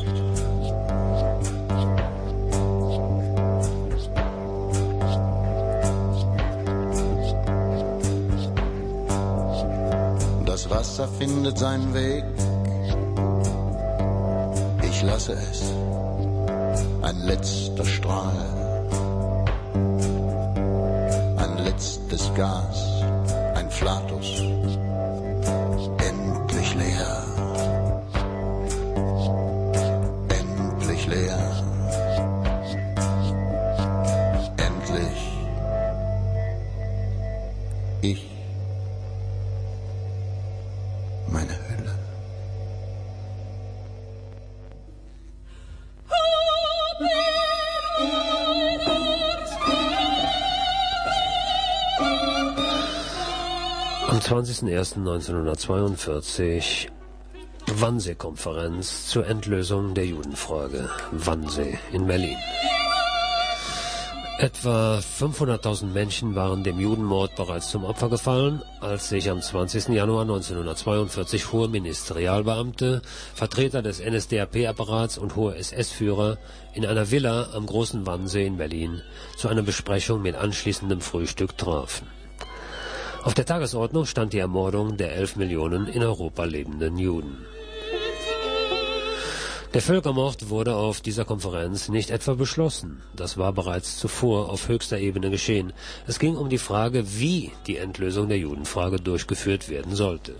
Das Wasser findet seinen Weg. Ich lasse es, ein letzter Strahl, ein letztes Gas, ein Flatus, endlich leer, endlich leer, endlich ich, meine Hülle. Am 20.01.1942 Wannsee-Konferenz zur Endlösung der Judenfrage. Wannsee in Berlin. Etwa 500.000 Menschen waren dem Judenmord bereits zum Opfer gefallen, als sich am 20. Januar 1942 hohe Ministerialbeamte, Vertreter des NSDAP-Apparats und hohe SS-Führer in einer Villa am Großen Wannsee in Berlin zu einer Besprechung mit anschließendem Frühstück trafen. Auf der Tagesordnung stand die Ermordung der 11 Millionen in Europa lebenden Juden. Der Völkermord wurde auf dieser Konferenz nicht etwa beschlossen. Das war bereits zuvor auf höchster Ebene geschehen. Es ging um die Frage, wie die Endlösung der Judenfrage durchgeführt werden sollte.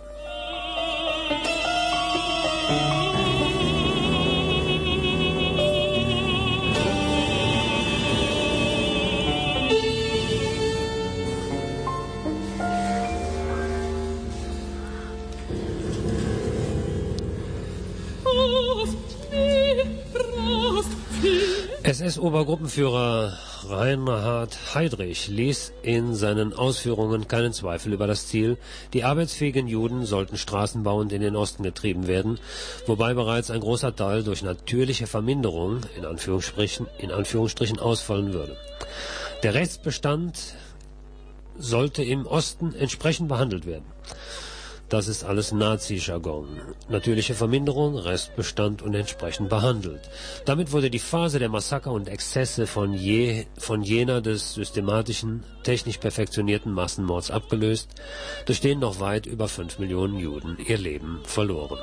SS-Obergruppenführer Reinhard Heydrich ließ in seinen Ausführungen keinen Zweifel über das Ziel, die arbeitsfähigen Juden sollten straßenbauend in den Osten getrieben werden, wobei bereits ein großer Teil durch natürliche Verminderung, in Anführungsstrichen ausfallen würde. Der Restbestand sollte im Osten entsprechend behandelt werden. Das ist alles Nazi-Jargon. Natürliche Verminderung, Restbestand und entsprechend behandelt. Damit wurde die Phase der Massaker und Exzesse von jener des systematischen, technisch perfektionierten Massenmords abgelöst, durch den noch weit über 5 Millionen Juden ihr Leben verloren.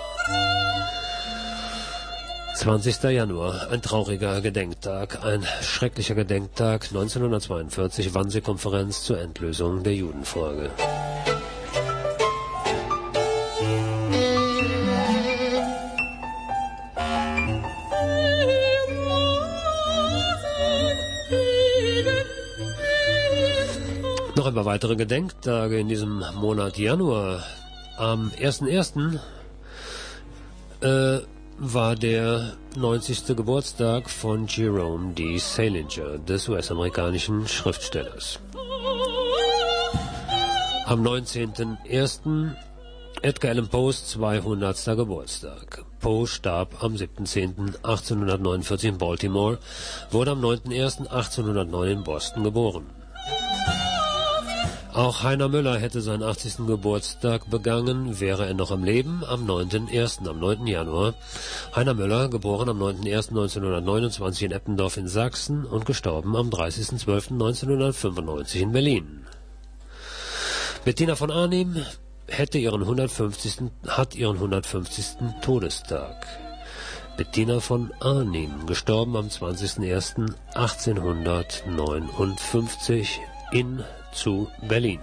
20. Januar, ein trauriger Gedenktag, ein schrecklicher Gedenktag, 1942, Wannsee-Konferenz zur Endlösung der Judenfrage. Noch ein paar weitere Gedenktage in diesem Monat Januar. Am 1.1. War der 90. Geburtstag von Jerome D. Salinger, des US-amerikanischen Schriftstellers. Am 19.01. Edgar Allan Poes 200. Geburtstag. Poe starb am 7.10.1849 in Baltimore, wurde am 9.01.1809 in Boston geboren. Auch Heiner Müller hätte seinen 80. Geburtstag begangen, wäre er noch am Leben, am 9.01., am 9. Januar. Heiner Müller, geboren am 9.01.1929 in Eppendorf in Sachsen und gestorben am 30.12.1995 in Berlin. Bettina von Arnim hat ihren 150. Todestag. Bettina von Arnim, gestorben am 20.01.1859 zu Berlin.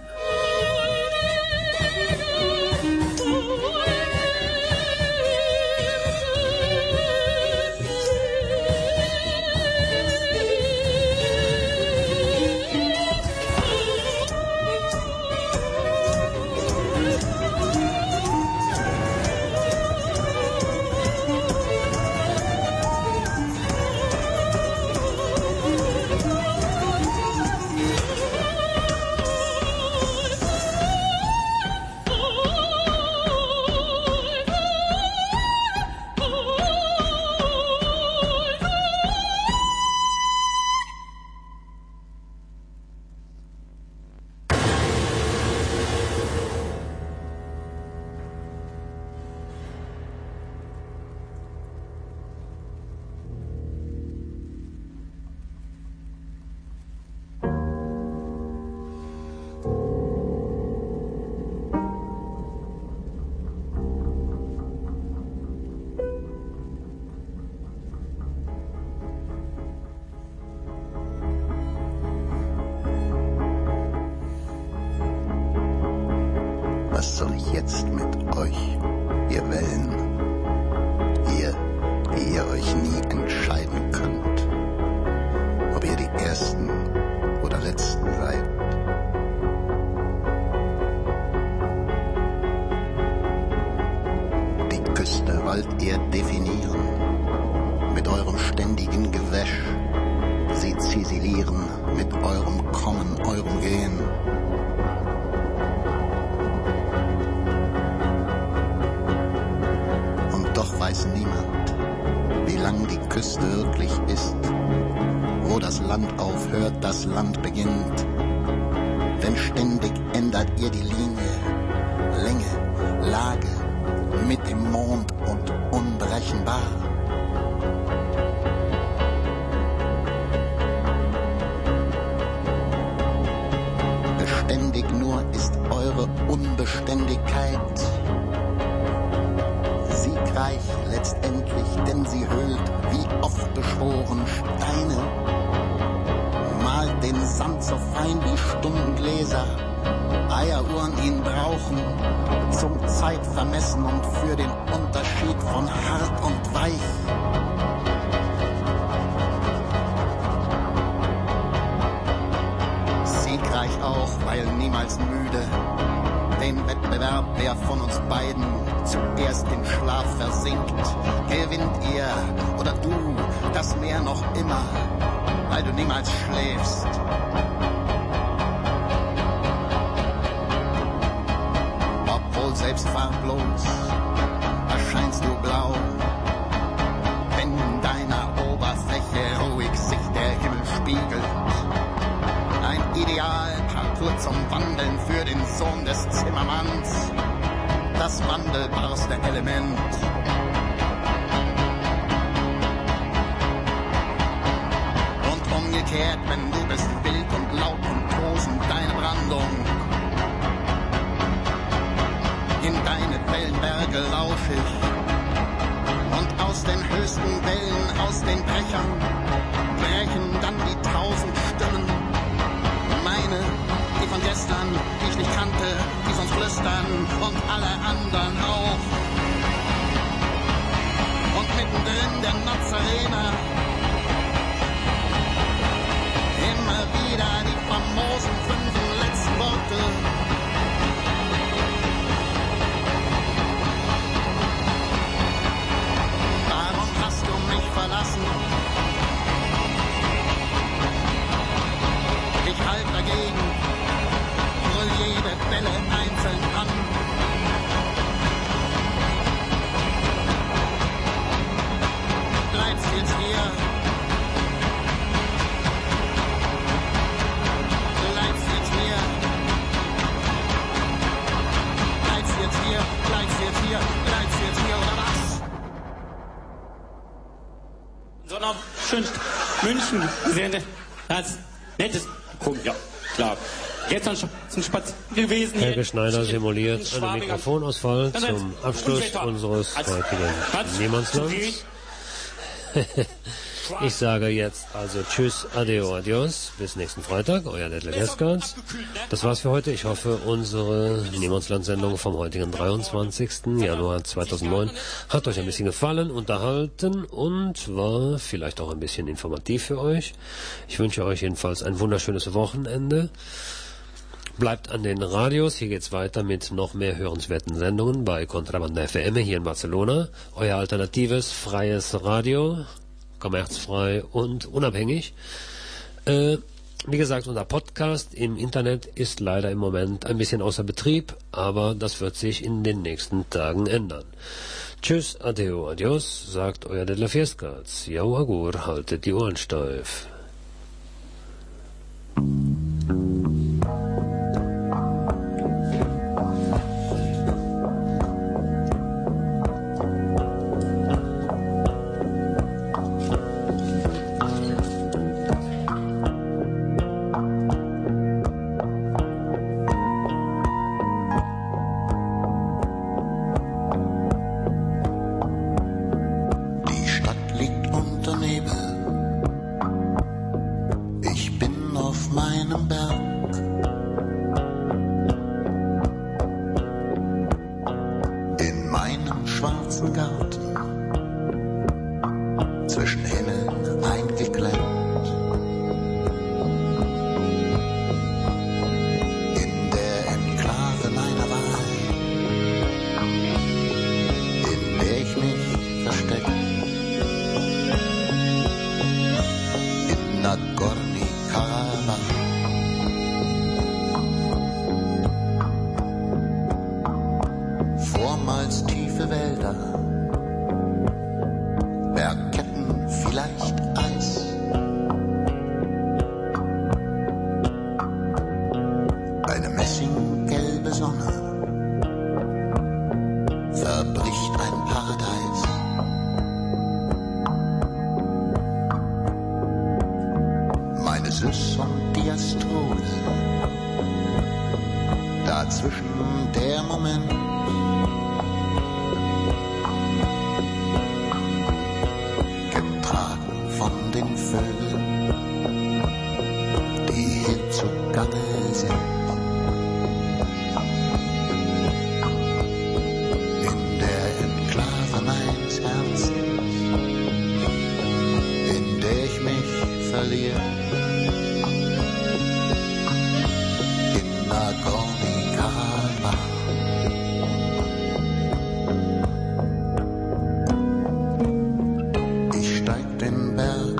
Was soll ich jetzt mit euch, ihr Wellen? Ihr, die ihr euch nie entscheiden könnt, ob ihr die Ersten oder Letzten seid. Die Küste wollt ihr definieren, mit eurem ständigen Gewäsch, sie ziselieren mit eurem Kommen, eurem Gehen. Doch weiß niemand, wie lang die Küste wirklich ist. Wo das Land aufhört, das Land beginnt. Denn ständig ändert ihr die Linie, Länge, Lage, mit dem Mond und unberechenbar. Beständig nur ist eure Unbeständigkeit. Siegreich letztendlich, denn sie höhlt, wie oft beschworen, Steine. Malt den Sand so fein wie Stundengläser. Eieruhren ihn brauchen, zum Zeitvermessen und für den Unterschied von hart und weich. Siegreich auch, weil niemals müde. Den Wettbewerb, wer von uns beiden zuerst in Schlaf versinkt. Gewinnt ihr oder du, das das Meer noch immer, weil du niemals schläfst. Obwohl selbst farblos erscheinst du blau, wenn in deiner Oberfläche ruhig sich der Himmel spiegelt. Ein Ideal partout zum Wandeln für den Sohn des Zimmermanns, das wandelbarste Element. Und umgekehrt, wenn du bist wild und laut und tosend deine Brandung. In deine Wellenberge lauf ich und aus den höchsten Wellen, aus den Brechern brechen dann die 1000 Stimmen. Meine, die von gestern, die ich nicht kannte, die sonst flüstern und alle anderen auch. Und mittendrin der Nazarener, immer wieder die famosen 5 letzten Worte. Warum hast du mich verlassen? Ich halt dagegen, brüll jede Welle einzeln an. Bleibst jetzt hier? Bleibst jetzt hier? Bleibst jetzt hier? Bleibst jetzt hier? Bleibst jetzt hier oder was? So noch schön München gesehen. Das nettes. Ja, klar. Jetzt noch ein Spaziergang gewesen. Helge Schneider simuliert einen Mikrofonausfall zum Abschluss unseres heutigen Niemandslands. Ich sage jetzt also Tschüss, Adeo, Adios, bis nächsten Freitag, euer Detlef Heskens. Das war's für heute. Ich hoffe, unsere Niemandsland-Sendung vom heutigen 23. Januar 2009 hat euch ein bisschen gefallen, unterhalten und war vielleicht auch ein bisschen informativ für euch. Ich wünsche euch jedenfalls ein wunderschönes Wochenende. Bleibt an den Radios, hier geht's weiter mit noch mehr hörenswerten Sendungen bei Contrabanda FM hier in Barcelona. Euer alternatives, freies Radio, kommerzfrei und unabhängig. Wie gesagt, unser Podcast im Internet ist leider im Moment ein bisschen außer Betrieb, aber das wird sich in den nächsten Tagen ändern. Tschüss, adeo, adios, sagt euer Detlef Heskens. Jau agur, haltet die Ohren steif. Ich steig den Berg.